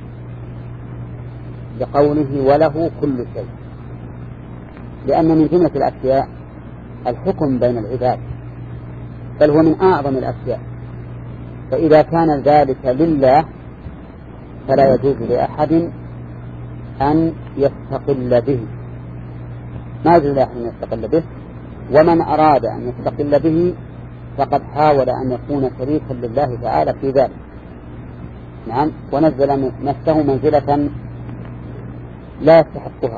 Speaker 1: بقوله وله كل شيء، لأن من جملة الأشياء الحكم بين العباد، بل هو من أعظم الأشياء، فإذا كان ذلك لله فلا يجوز لأحد أن يستقل به، ما يجوز لأحد أن يستقل به، ومن أراد أن يستقل به فقد حاول أن يكون شريكا لله تعالى في ذلك. نعم، ونزل نفسه منزلة لا يستحقها.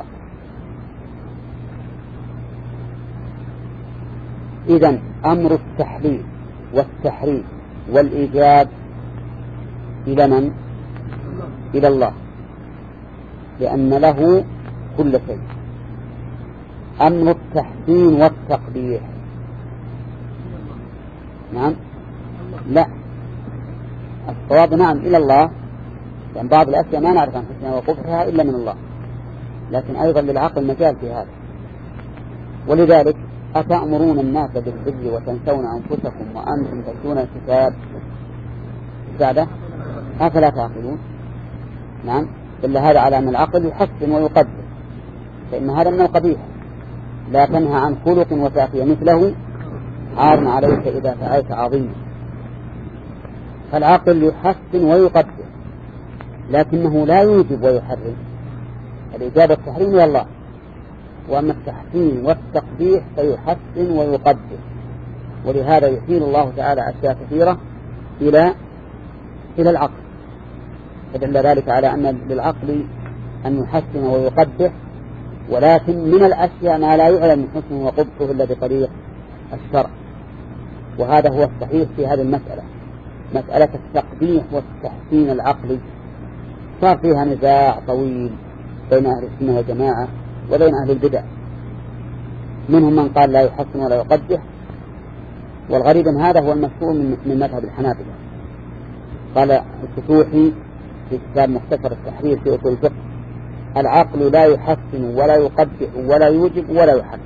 Speaker 1: إذن أمر التحليل والتحريم والإيجاب إلى من؟ إلى الله، لأن له كل شيء. أمر التحسين والتقبيح نعم لا الصواب نعم إلى الله، لأن بعض الأشياء ما نعرف عن حسنها وقبحها إلا من الله، لكن أيضا للعقل مجال في هذا. ولذلك أتأمرون الناس بالبر وتنسون أنفسكم وأنتم تتلون الكتاب بعده أفلا تعقلون؟ نعم، إلا هذا على أن العقل يحسن ويقدر، فإن هذا من القبيح. لا تنهى عن خلق وتأتي مثله عار عليك إذا فعلت عظيم. فالعقل يحسن ويقدر، لكنه لا يوجب ويحرم. الإجابة التحريم إلى الله، وأما التحسين والتقبيح فيحسن ويقدر. ولهذا يحيل الله تعالى أشياء كثيرة إلى إلى العقل، فدل ذلك على أن للعقل أن يحسن ويقبح، ولكن من الأشياء ما لا يعلم حسنه وقبحه إلا بطريق الشرع. وهذا هو الصحيح في هذه المسألة، مسألة التقبيح والتحسين العقلي صار فيها نزاع طويل بين أهل السنة والجماعة وبين أهل البدع. منهم من قال لا يحسن ولا يقبح، والغريب أن هذا هو المشهور من مذهب الحنابلة. قال الفتوحي في كتاب مختصر التحرير في أصول الفقه: العقل لا يحسن ولا يقبح ولا يوجب ولا يحرم.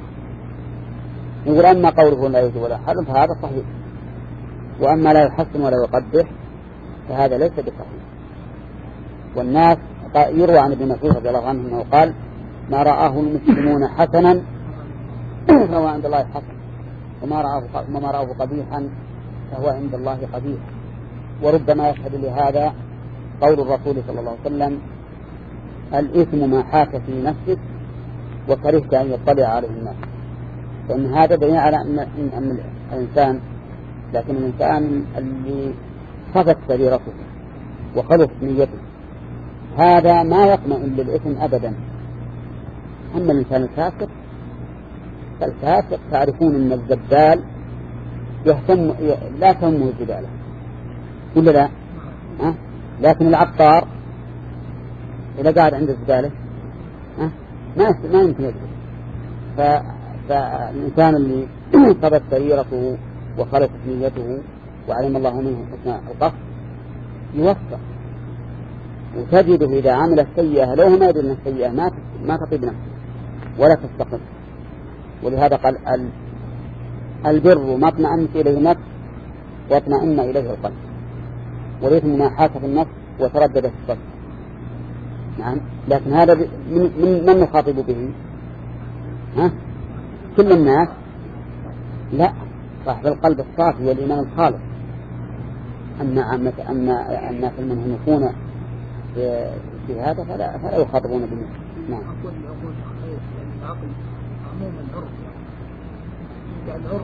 Speaker 1: يقول أما قوله لا يوجب ولا يحرم فهذا صحيح، وأما لا يحسن ولا يقبح فهذا ليس بصحيح. والناس يروى عن ابن مسعود رضي الله عنه أنه قال: ما رآه المسلمون حسنا فهو عند الله حسن، وما رآه وما رآه قبيحا فهو عند الله قبيح. وربما يشهد لهذا قول الرسول صلى الله عليه وسلم: الإثم ما حاك في نفسك وكرهت أن يطلع عليه الناس. فإن هذا دليل على أن أن الإنسان، لكن الإنسان اللي خفت سريرته وخلص نيته هذا ما يطمئن للإثم أبدا. أما الإنسان الفاسق فالفاسق تعرفون أن الزبال يهتم لا تهمه الزبالة ولا لا؟ أه؟ لكن العطار إذا قاعد عند الزبالة أه؟ ما ما يمكن يدري. فالإنسان اللي خبت سريرته وخلصت نيته وعلم الله منه حسن القصد يوفق، وتجده إذا عمل السيئة لو ما يدري أن السيئة ما ما تطيب نفسه ولا تستقر. ولهذا قال البر ما اطمأنت إليه النفس واطمأن إليه القلب، والإثم ما حاك في النفس وتردد في الصدر. نعم، لكن هذا من, من, من نخاطب به؟ ها؟ كل الناس؟ لا، صاحب القلب الصافي والإيمان الخالص. أما عامة أما الناس المنهمكون في هذا فلا, فلا يخاطبون به. نعم.
Speaker 2: أقول أقول العقل عموما العرف يعني العرف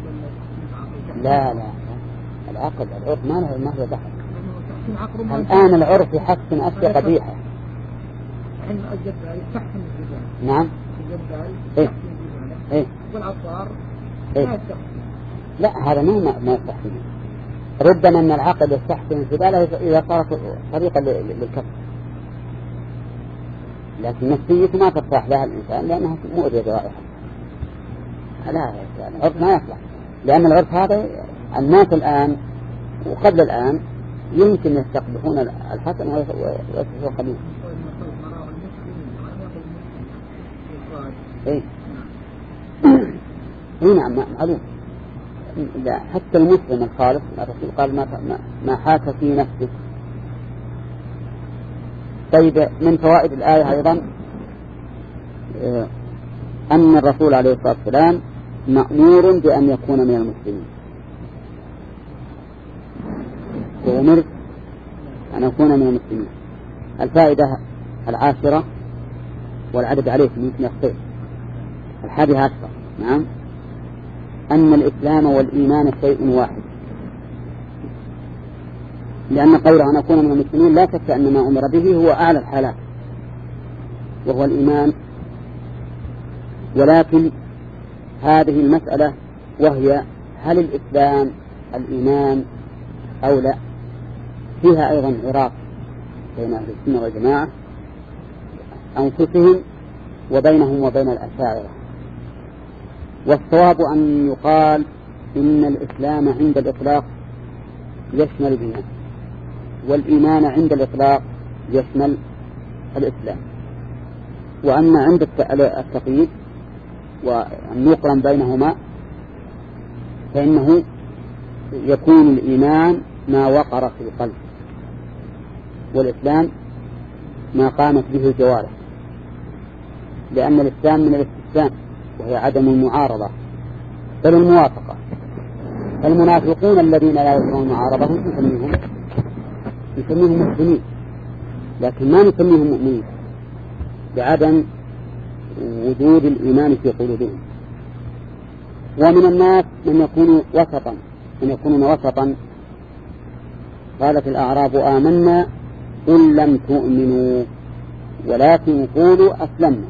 Speaker 1: لا لا العقل العرف ما له ما له دخل. الآن العرف يحسن أشياء قبيحة. نعم. إيه إيه.
Speaker 2: والعطار
Speaker 1: إيه. لا هذا ما ما يستحسن. ربما أن العقل يستحسن انفذاله إذا صارت طريقا للكفر، لكن نفسيته ما ترتاح لها الإنسان لأنها مؤذية جوارحه. لا العرف ما يصلح، لأن العرف هذا الناس الآن وقبل الآن يمكن يستقبحون الحسن ويصبحون القبيح. إيه إيه نعم معلوم. لا حتى المسلم الخالص الرسول قال ما ما حاك في نفسه. طيب من فوائد الآية أيضا أن الرسول عليه الصلاة والسلام مأمور بأن يكون من المسلمين، وأمرت أن أكون من المسلمين. الفائدة العاشرة والعدد عليه يمكن يخطئ الحادي عشر. نعم أن الإسلام والإيمان شيء واحد، لأن قوله أن أكون من المسلمين لا شك أن ما أمر به هو أعلى الحالات وهو الإيمان، ولكن هذه المسألة وهي هل الإسلام الإيمان أو لا فيها أيضا عراق بين أهل السنة والجماعة أنفسهم وبينهم وبين الأشاعرة. والصواب أن يقال إن الإسلام عند الإطلاق يشمل الإيمان، والإيمان عند الإطلاق يشمل الإسلام، وأما عند التقييد والنقرن بينهما فإنه يكون الإيمان ما وقر في القلب، والإسلام ما قامت به الجوارح، لأن الإسلام من الاستسلام وهي عدم المعارضة بل الموافقة. المنافقون الذين لا يرون معارضهم نسميهم نسميهم مسلمين، لكن ما نسميهم مؤمنين بعدم وجود الإيمان في قلوبهم. ومن الناس من يكون وسطا من يكونون وسطا قالت الأعراب آمنا قل لم تؤمنوا ولكن قولوا أسلمنا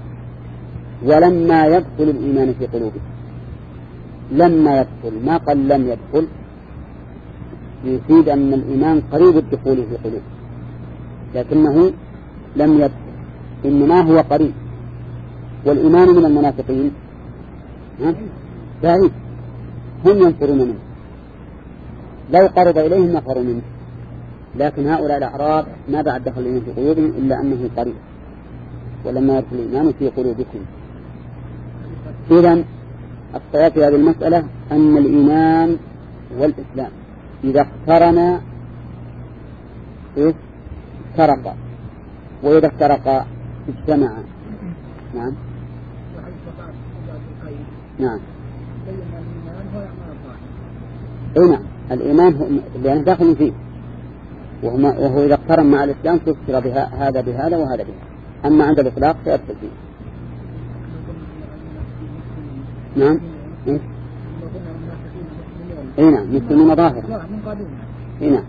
Speaker 1: ولما يدخل الإيمان في قلوبهم. لما يدخل ما قال لم يدخل، يفيد أن الإيمان قريب الدخول في قلوب، لكنه لم يدخل إنما هو قريب. والإيمان من المنافقين بعيد، هم ينفرون منه، لو قرب إليهم نفروا منه، لكن هؤلاء الأعراب ما بعد دخل الإيمان في قلوبهم إلا أنه قريب. ولما يدخل الإيمان في قلوبكم. إذن الصواب في هذه المسألة أن الإيمان والإسلام إذا اقترنا افترقا، وإذا افترقا اجتمعا. نعم نعم أي نعم الإيمان هو لأنه داخل فيه، وهو إذا اقترن مع الإسلام تفسر بها هذا بهذا وهذا بهذا. أما عند الإطلاق سيدخل فيه. نعم إيه؟ إيه نعم مسلمين ظاهرة. إيه نعم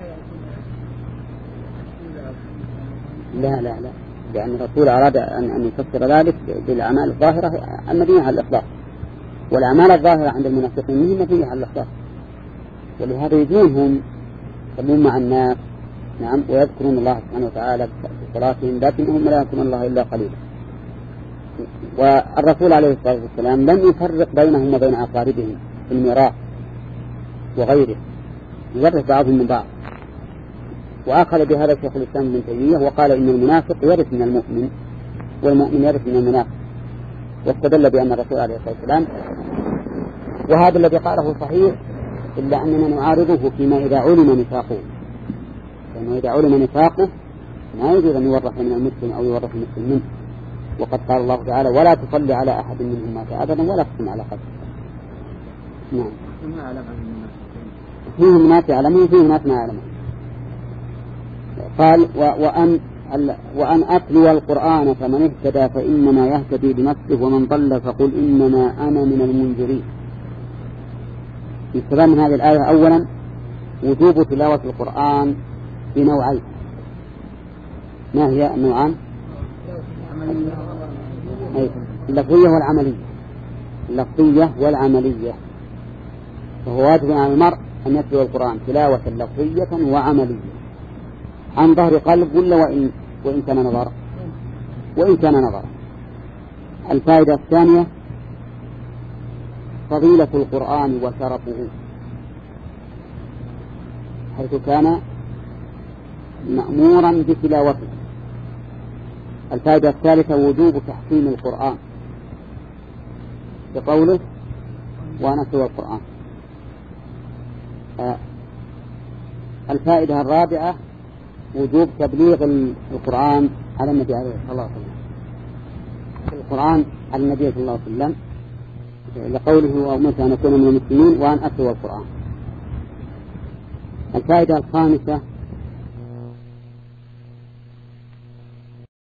Speaker 1: لا لا لا لأن الرسول أراد أن أن يفسر ذلك بالأعمال الظاهرة المبنية على الإخلاص، والأعمال الظاهرة عند المنافقين هي مبنية على الإخلاص، ولهذا يجونهم يصلون مع الناس نعم ويذكرون الله سبحانه وتعالى في صلاتهم، لكنهم لا يذكرون الله إلا قليلا. والرسول عليه الصلاة والسلام لم يفرق بينهم وبين أقاربهم في الميراث وغيره، يورث بعضهم من بعض. وأخذ بهذا شيخ الإسلام ابن تيمية وقال إن المنافق يرث من المؤمن والمؤمن يرث من المنافق، واستدل بأن الرسول عليه الصلاة والسلام، وهذا الذي قاله صحيح، إلا أننا نعارضه فيما إذا علم نفاقه، لأنه إذا علم نفاقه ما يجوز أن يورث من المسلم أو يورث المسلم منه. وقد قال الله تعالى ولا تصلي على أحد منهم مات أبدا ولا تقم على قبره. نعم. فيهم ناس يعلمون وفيهم ناس ما يعلمون. قال وأن وأن أتلو القرآن فمن اهتدى فإنما يهتدي بنفسه ومن ضل فقل إنما أنا من المنذرين. يستفاد من هذه الآية أولا وجوب تلاوة القرآن بنوعين. ما هي النوعان؟ اللفظية والعملية. اللفظية والعملية. فهو واجب على المرء أن يتلو القرآن تلاوة لفظية وعملية عن ظهر قلب ولا وإن, وإن كان نظر وإن كان نظر. الفائدة الثانية فضيلة القرآن وشرفه حيث كان مأمورا بتلاوته. الفائدة الثالثة وجوب تحسين القرآن بقوله وأنا أتلو القرآن. آه. الفائدة الرابعة وجوب تبليغ القرآن على النبي عليه الصلاة والسلام. القرآن على النبي صلى الله عليه وسلم لقوله وأمرت أن أكون من المسلمين وأن أتلو القرآن. الفائدة الخامسة